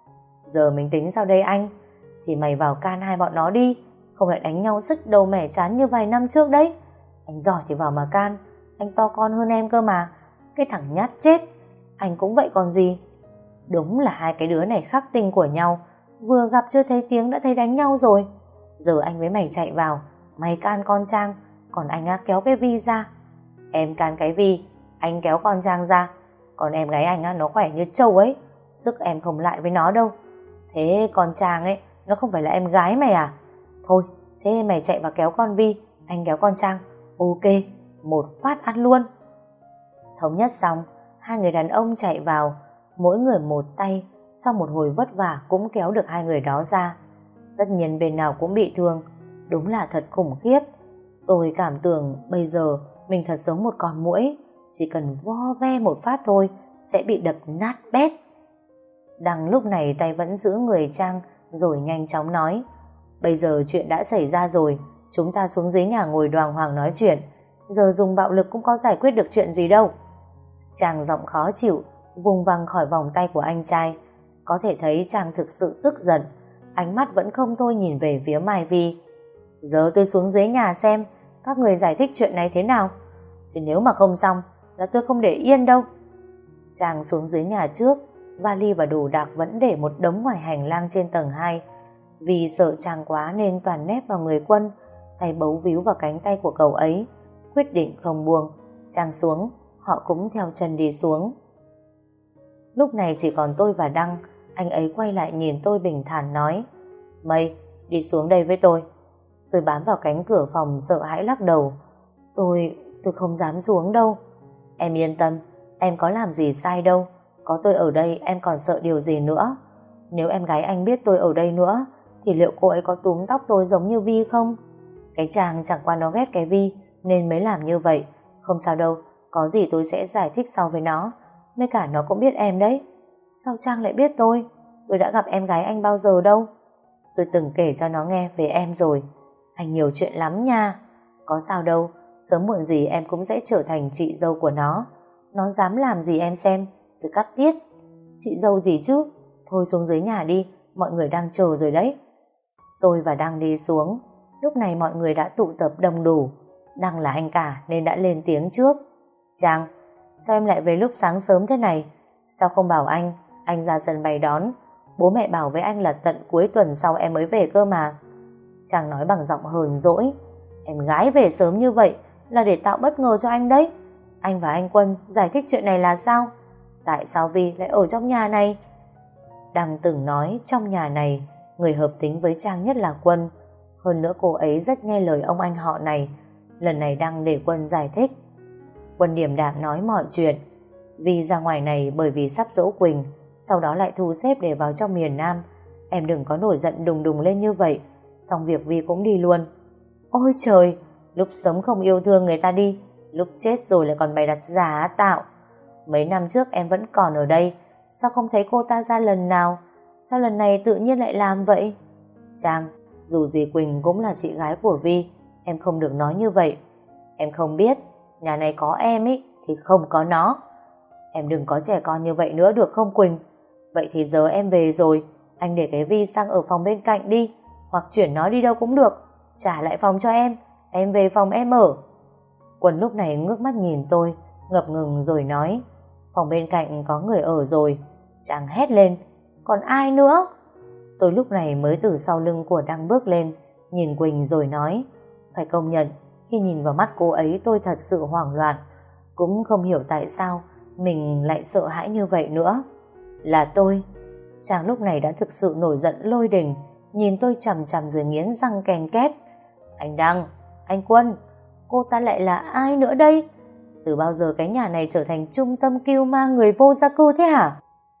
Giờ mình tính sao đây anh? Thì mày vào can hai bọn nó đi, không lại đánh nhau sứt đầu mẻ chán như vài năm trước đấy. Anh giỏi thì vào mà can, anh to con hơn em cơ mà. Cái thằng nhát chết. Anh cũng vậy còn gì. Đúng là hai cái đứa này khắc tinh của nhau. Vừa gặp chưa thấy tiếng đã thấy đánh nhau rồi. Giờ anh với mày chạy vào, mày can con Trang, còn anh á kéo cái Vi ra. Em can cái Vi, anh kéo con Trang ra. Còn em gái anh á nó khỏe như trâu ấy, sức em không lại với nó đâu. Thế con Trang ấy, nó không phải là em gái mày à? Thôi, thế mày chạy vào kéo con Vi, anh kéo con Trang. Ok, một phát ăn luôn. Thống nhất xong, hai người đàn ông chạy vào, mỗi người một tay. Sau một hồi vất vả cũng kéo được hai người đó ra. Tất nhiên bên nào cũng bị thương. Đúng là thật khủng khiếp. Tôi cảm tưởng bây giờ mình thật giống một con muỗi, chỉ cần vo ve một phát thôi sẽ bị đập nát bét. Đằng lúc này tay vẫn giữ người Trang, rồi nhanh chóng nói: bây giờ chuyện đã xảy ra rồi, chúng ta xuống dưới nhà ngồi đoàng hoàng nói chuyện. Giờ dùng bạo lực cũng có giải quyết được chuyện gì đâu. Trang giọng khó chịu vùng vằng khỏi vòng tay của anh trai. Có thể thấy Trang thực sự tức giận. Ánh mắt vẫn không thôi nhìn về phía Mai Vi. Giờ tôi xuống dưới nhà xem các người giải thích chuyện này thế nào, chứ nếu mà không xong là tôi không để yên đâu. Trang xuống dưới nhà trước, vali và đồ đạc vẫn để một đống ngoài hành lang trên tầng 2. Vì sợ Trang quá nên toàn nép vào người Quân, tay bấu víu vào cánh tay của cậu ấy, quyết định không buông. Trang xuống, họ cũng theo chân đi xuống. Lúc này chỉ còn tôi và Đăng. Anh ấy quay lại nhìn tôi bình thản nói: Mây, đi xuống đây với tôi. Tôi bám vào cánh cửa phòng sợ hãi lắc đầu. Tôi không dám xuống đâu. Em yên tâm, em có làm gì sai đâu. Có tôi ở đây em còn sợ điều gì nữa. Nếu em gái anh biết tôi ở đây nữa thì liệu cô ấy có túm tóc tôi giống như Vi không? Cái Trang chẳng qua nó ghét cái Vi nên mới làm như vậy. Không sao đâu, có gì tôi sẽ giải thích sau với nó. Mấy cả nó cũng biết em đấy. Sao Trang lại biết tôi? Tôi đã gặp em gái anh bao giờ đâu. Tôi từng kể cho nó nghe về em rồi. Anh nhiều chuyện lắm nha. Có sao đâu, sớm muộn gì em cũng sẽ trở thành chị dâu của nó. Nó dám làm gì em xem, tôi cắt tiết. Chị dâu gì chứ? Thôi xuống dưới nhà đi, mọi người đang chờ rồi đấy. Tôi và Đăng đi xuống. Lúc này mọi người đã tụ tập đông đủ. Đăng là anh cả nên đã lên tiếng trước. Trang, sao em lại về lúc sáng sớm thế này? Sao không bảo anh ra sân bay đón? Bố mẹ bảo với anh là tận cuối tuần sau em mới về cơ mà. Trang nói bằng giọng hờn dỗi. Em gái về sớm như vậy là để tạo bất ngờ cho anh đấy. Anh và anh Quân giải thích chuyện này là sao? Tại sao Vi lại ở trong nhà này? Đăng từng nói trong nhà này người hợp tính với Trang nhất là Quân. Hơn nữa cô ấy rất nghe lời ông anh họ này. Lần này Đăng để Quân giải thích. Quân điềm đạm nói mọi chuyện. Vi ra ngoài này bởi vì sắp dỗ Quỳnh, sau đó lại thu xếp để vào trong miền Nam. Em đừng có nổi giận đùng đùng lên như vậy. Xong việc Vi cũng đi luôn. Ôi trời, lúc sống không yêu thương người ta đi, lúc chết rồi lại còn bày đặt giả tạo. Mấy năm trước em vẫn còn ở đây, sao không thấy cô ta ra lần nào? Sao lần này tự nhiên lại làm vậy? Trang, dù gì Quỳnh cũng là chị gái của Vi, em không được nói như vậy. Em không biết, nhà này có em ý thì không có nó. Em đừng có trẻ con như vậy nữa được không Quỳnh? Vậy thì giờ em về rồi, anh để cái Vi sang ở phòng bên cạnh đi, hoặc chuyển nó đi đâu cũng được. Trả lại phòng cho em về phòng em ở. Quân lúc này ngước mắt nhìn tôi, ngập ngừng rồi nói: Phòng bên cạnh có người ở rồi. Chàng hét lên: Còn ai nữa? Tôi lúc này mới từ sau lưng của Đăng bước lên, nhìn Quỳnh rồi nói: Phải công nhận, khi nhìn vào mắt cô ấy tôi thật sự hoảng loạn. Cũng không hiểu tại sao mình lại sợ hãi như vậy nữa. Là tôi. Chàng lúc này đã thực sự nổi giận lôi đình, nhìn tôi chằm chằm rồi nghiến răng ken két. Anh Đăng, anh Quân, cô ta lại là ai nữa đây? Từ bao giờ cái nhà này trở thành trung tâm kiêu ma người vô gia cư thế hả?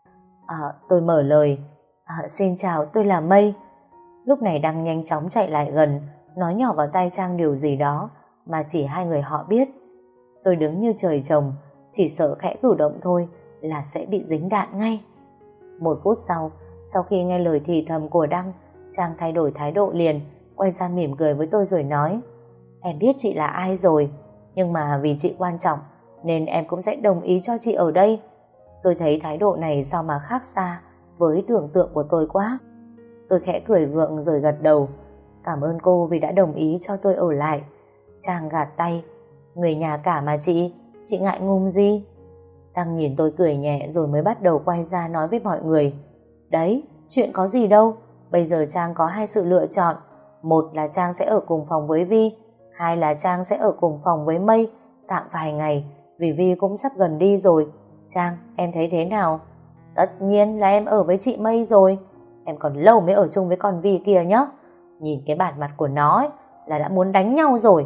Tôi mở lời. Xin chào, tôi là Mây. Lúc này Đăng nhanh chóng chạy lại gần, nói nhỏ vào tai Trang điều gì đó mà chỉ hai người họ biết. Tôi đứng như trời trồng, chỉ sợ khẽ cử động thôi là sẽ bị dính đạn ngay. 1 phút sau khi nghe lời thì thầm của Đăng, Trang thay đổi thái độ liền, quay ra mỉm cười với tôi rồi nói: Em biết chị là ai rồi, nhưng mà vì chị quan trọng nên em cũng sẽ đồng ý cho chị ở đây. Tôi thấy thái độ này sao mà khác xa với tưởng tượng của tôi quá. Tôi khẽ cười gượng rồi gật đầu. Cảm ơn cô vì đã đồng ý cho tôi ở lại. Trang gạt tay: Người nhà cả mà chị ngại ngùng gì? Đang nhìn tôi cười nhẹ rồi mới bắt đầu quay ra nói với mọi người: Đấy, chuyện có gì đâu. Bây giờ Trang có 2 sự lựa chọn. Một là Trang sẽ ở cùng phòng với Vi, 2 là Trang sẽ ở cùng phòng với Mây tạm vài ngày, vì Vi cũng sắp gần đi rồi. Trang, em thấy thế nào? Tất nhiên là em ở với chị Mây rồi. Em còn lâu mới ở chung với con Vi kia nhé. Nhìn cái bản mặt của nó ấy, là đã muốn đánh nhau rồi.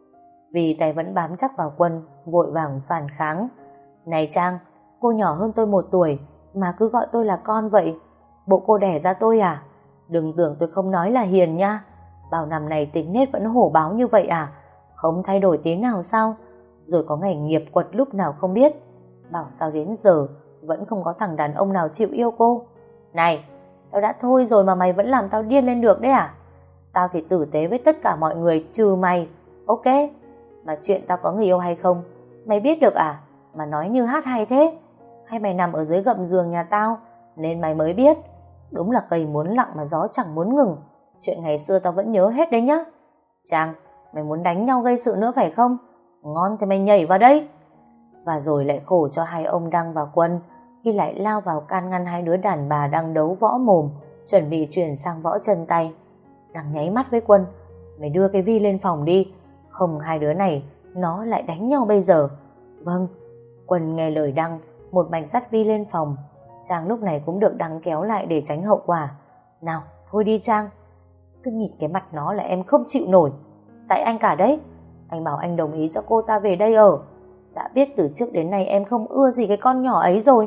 Vi tay vẫn bám chắc vào Quân, vội vàng phản kháng: Này Trang, cô nhỏ hơn tôi 1 tuổi mà cứ gọi tôi là con vậy. Bộ cô đẻ ra tôi à? Đừng tưởng tôi không nói là hiền nha. Bao năm này tính nết vẫn hổ báo như vậy à? Không thay đổi tí nào sao? Rồi có ngày nghiệp quật lúc nào không biết. Bảo sao đến giờ vẫn không có thằng đàn ông nào chịu yêu cô. Này, tao đã thôi rồi mà mày vẫn làm tao điên lên được đấy à? Tao thì tử tế với tất cả mọi người trừ mày. Ok, mà chuyện tao có người yêu hay không mày biết được à? Mà nói như hát hay thế. Hay mày nằm ở dưới gầm giường nhà tao nên mày mới biết? Đúng là cây muốn lặng mà gió chẳng muốn ngừng. Chuyện ngày xưa tao vẫn nhớ hết đấy nhá. Trang, mày muốn đánh nhau gây sự nữa phải không? Ngon thì mày nhảy vào đây. Và rồi lại khổ cho hai ông Đăng và Quân khi lại lao vào can ngăn hai đứa đàn bà đang đấu võ mồm, chuẩn bị chuyển sang võ chân tay. Đăng nháy mắt với Quân: Mày đưa cái Vi lên phòng đi, không hai đứa này nó lại đánh nhau bây giờ. Vâng. Quân nghe lời Đăng, một mạch dắt Vi lên phòng. Trang lúc này cũng được Đăng kéo lại để tránh hậu quả. Nào, thôi đi Trang. Cứ nhìn cái mặt nó là em không chịu nổi. Tại anh cả đấy. Anh bảo anh đồng ý cho cô ta về đây ở. Đã biết từ trước đến nay em không ưa gì cái con nhỏ ấy rồi.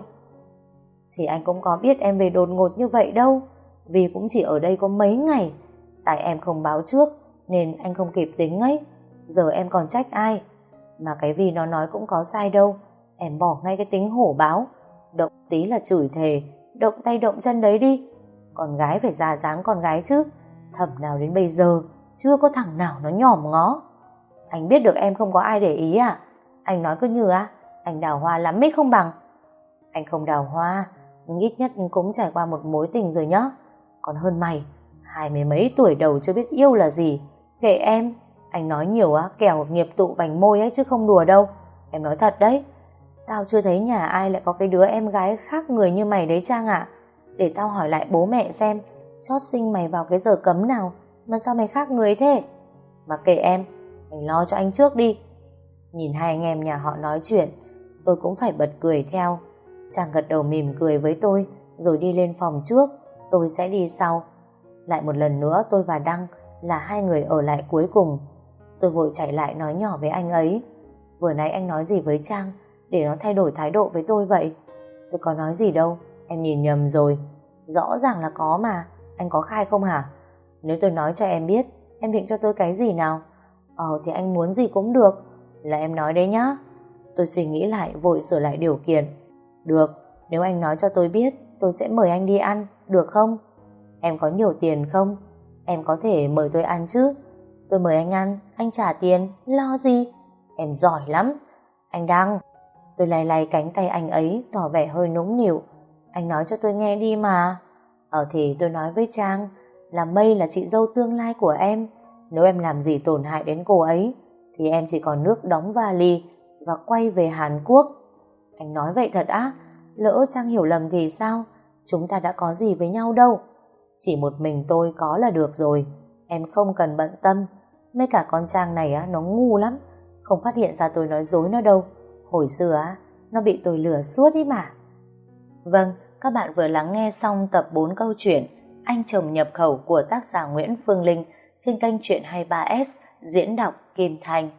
Thì anh cũng có biết em về đột ngột như vậy đâu. Vì cũng chỉ ở đây có mấy ngày. Tại em không báo trước nên anh không kịp tính ấy. Giờ em còn trách ai? Mà cái vì nó nói cũng có sai đâu. Em bỏ ngay cái tính hổ báo. Động tí là chửi thề, động tay động chân đấy đi. Con gái phải ra dáng con gái chứ. Thầm nào đến bây giờ chưa có thằng nào nó nhòm ngó. Anh biết được em không có ai để ý à? Anh nói cứ như anh đào hoa lắm ấy không bằng. Anh không đào hoa, nhưng ít nhất cũng trải qua một mối tình rồi nhá. Còn hơn mày, 20 mấy tuổi đầu chưa biết yêu là gì. Kệ em. Anh nói nhiều kẻo nghiệp tụ vành môi ấy chứ không đùa đâu. Em nói thật đấy. Tao chưa thấy nhà ai lại có cái đứa em gái khác người như mày đấy Trang ạ. Để tao hỏi lại bố mẹ xem chót sinh mày vào cái giờ cấm nào mà sao mày khác người thế. Mà kệ em, anh lo cho anh trước đi. Nhìn hai anh em nhà họ nói chuyện, tôi cũng phải bật cười theo. Trang gật đầu mỉm cười với tôi rồi đi lên phòng trước, tôi sẽ đi sau. Lại một lần nữa tôi và Đăng là hai người ở lại cuối cùng. Tôi vội chạy lại nói nhỏ với anh ấy: Vừa nãy anh nói gì với Trang để nó thay đổi thái độ với tôi vậy? Tôi có nói gì đâu, em nhìn nhầm rồi. Rõ ràng là có mà, anh có khai không hả? Nếu tôi nói cho em biết, em định cho tôi cái gì nào? Thì anh muốn gì cũng được. Là em nói đấy nhá. Tôi suy nghĩ lại vội sửa lại điều kiện. Được, nếu anh nói cho tôi biết, tôi sẽ mời anh đi ăn, được không? Em có nhiều tiền không? Em có thể mời tôi ăn chứ. Tôi mời anh ăn, anh trả tiền, lo gì? Em giỏi lắm. Anh Đăng. Tôi lay lay cánh tay anh ấy, tỏ vẻ hơi nũng nịu. Anh nói cho tôi nghe đi mà. Thì tôi nói với Trang là Mây là chị dâu tương lai của em. Nếu em làm gì tổn hại đến cô ấy thì em chỉ còn nước đóng vali và quay về Hàn Quốc. Anh nói vậy thật á? Lỡ Trang hiểu lầm thì sao? Chúng ta đã có gì với nhau đâu. Chỉ một mình tôi có là được rồi. Em không cần bận tâm. Mấy cả con Trang này nó ngu lắm, không phát hiện ra tôi nói dối nó đâu. Hồi xưa nó bị tôi lừa suốt ý mà. Vâng, các bạn vừa lắng nghe xong tập 4 câu chuyện Anh chồng nhập khẩu của tác giả Nguyễn Phương Linh trên kênh Chuyện 23S, diễn đọc Kim Thanh.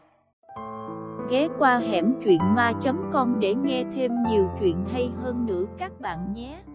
Ghé qua hẻm truyện ma.com để nghe thêm nhiều chuyện hay hơn nữa các bạn nhé.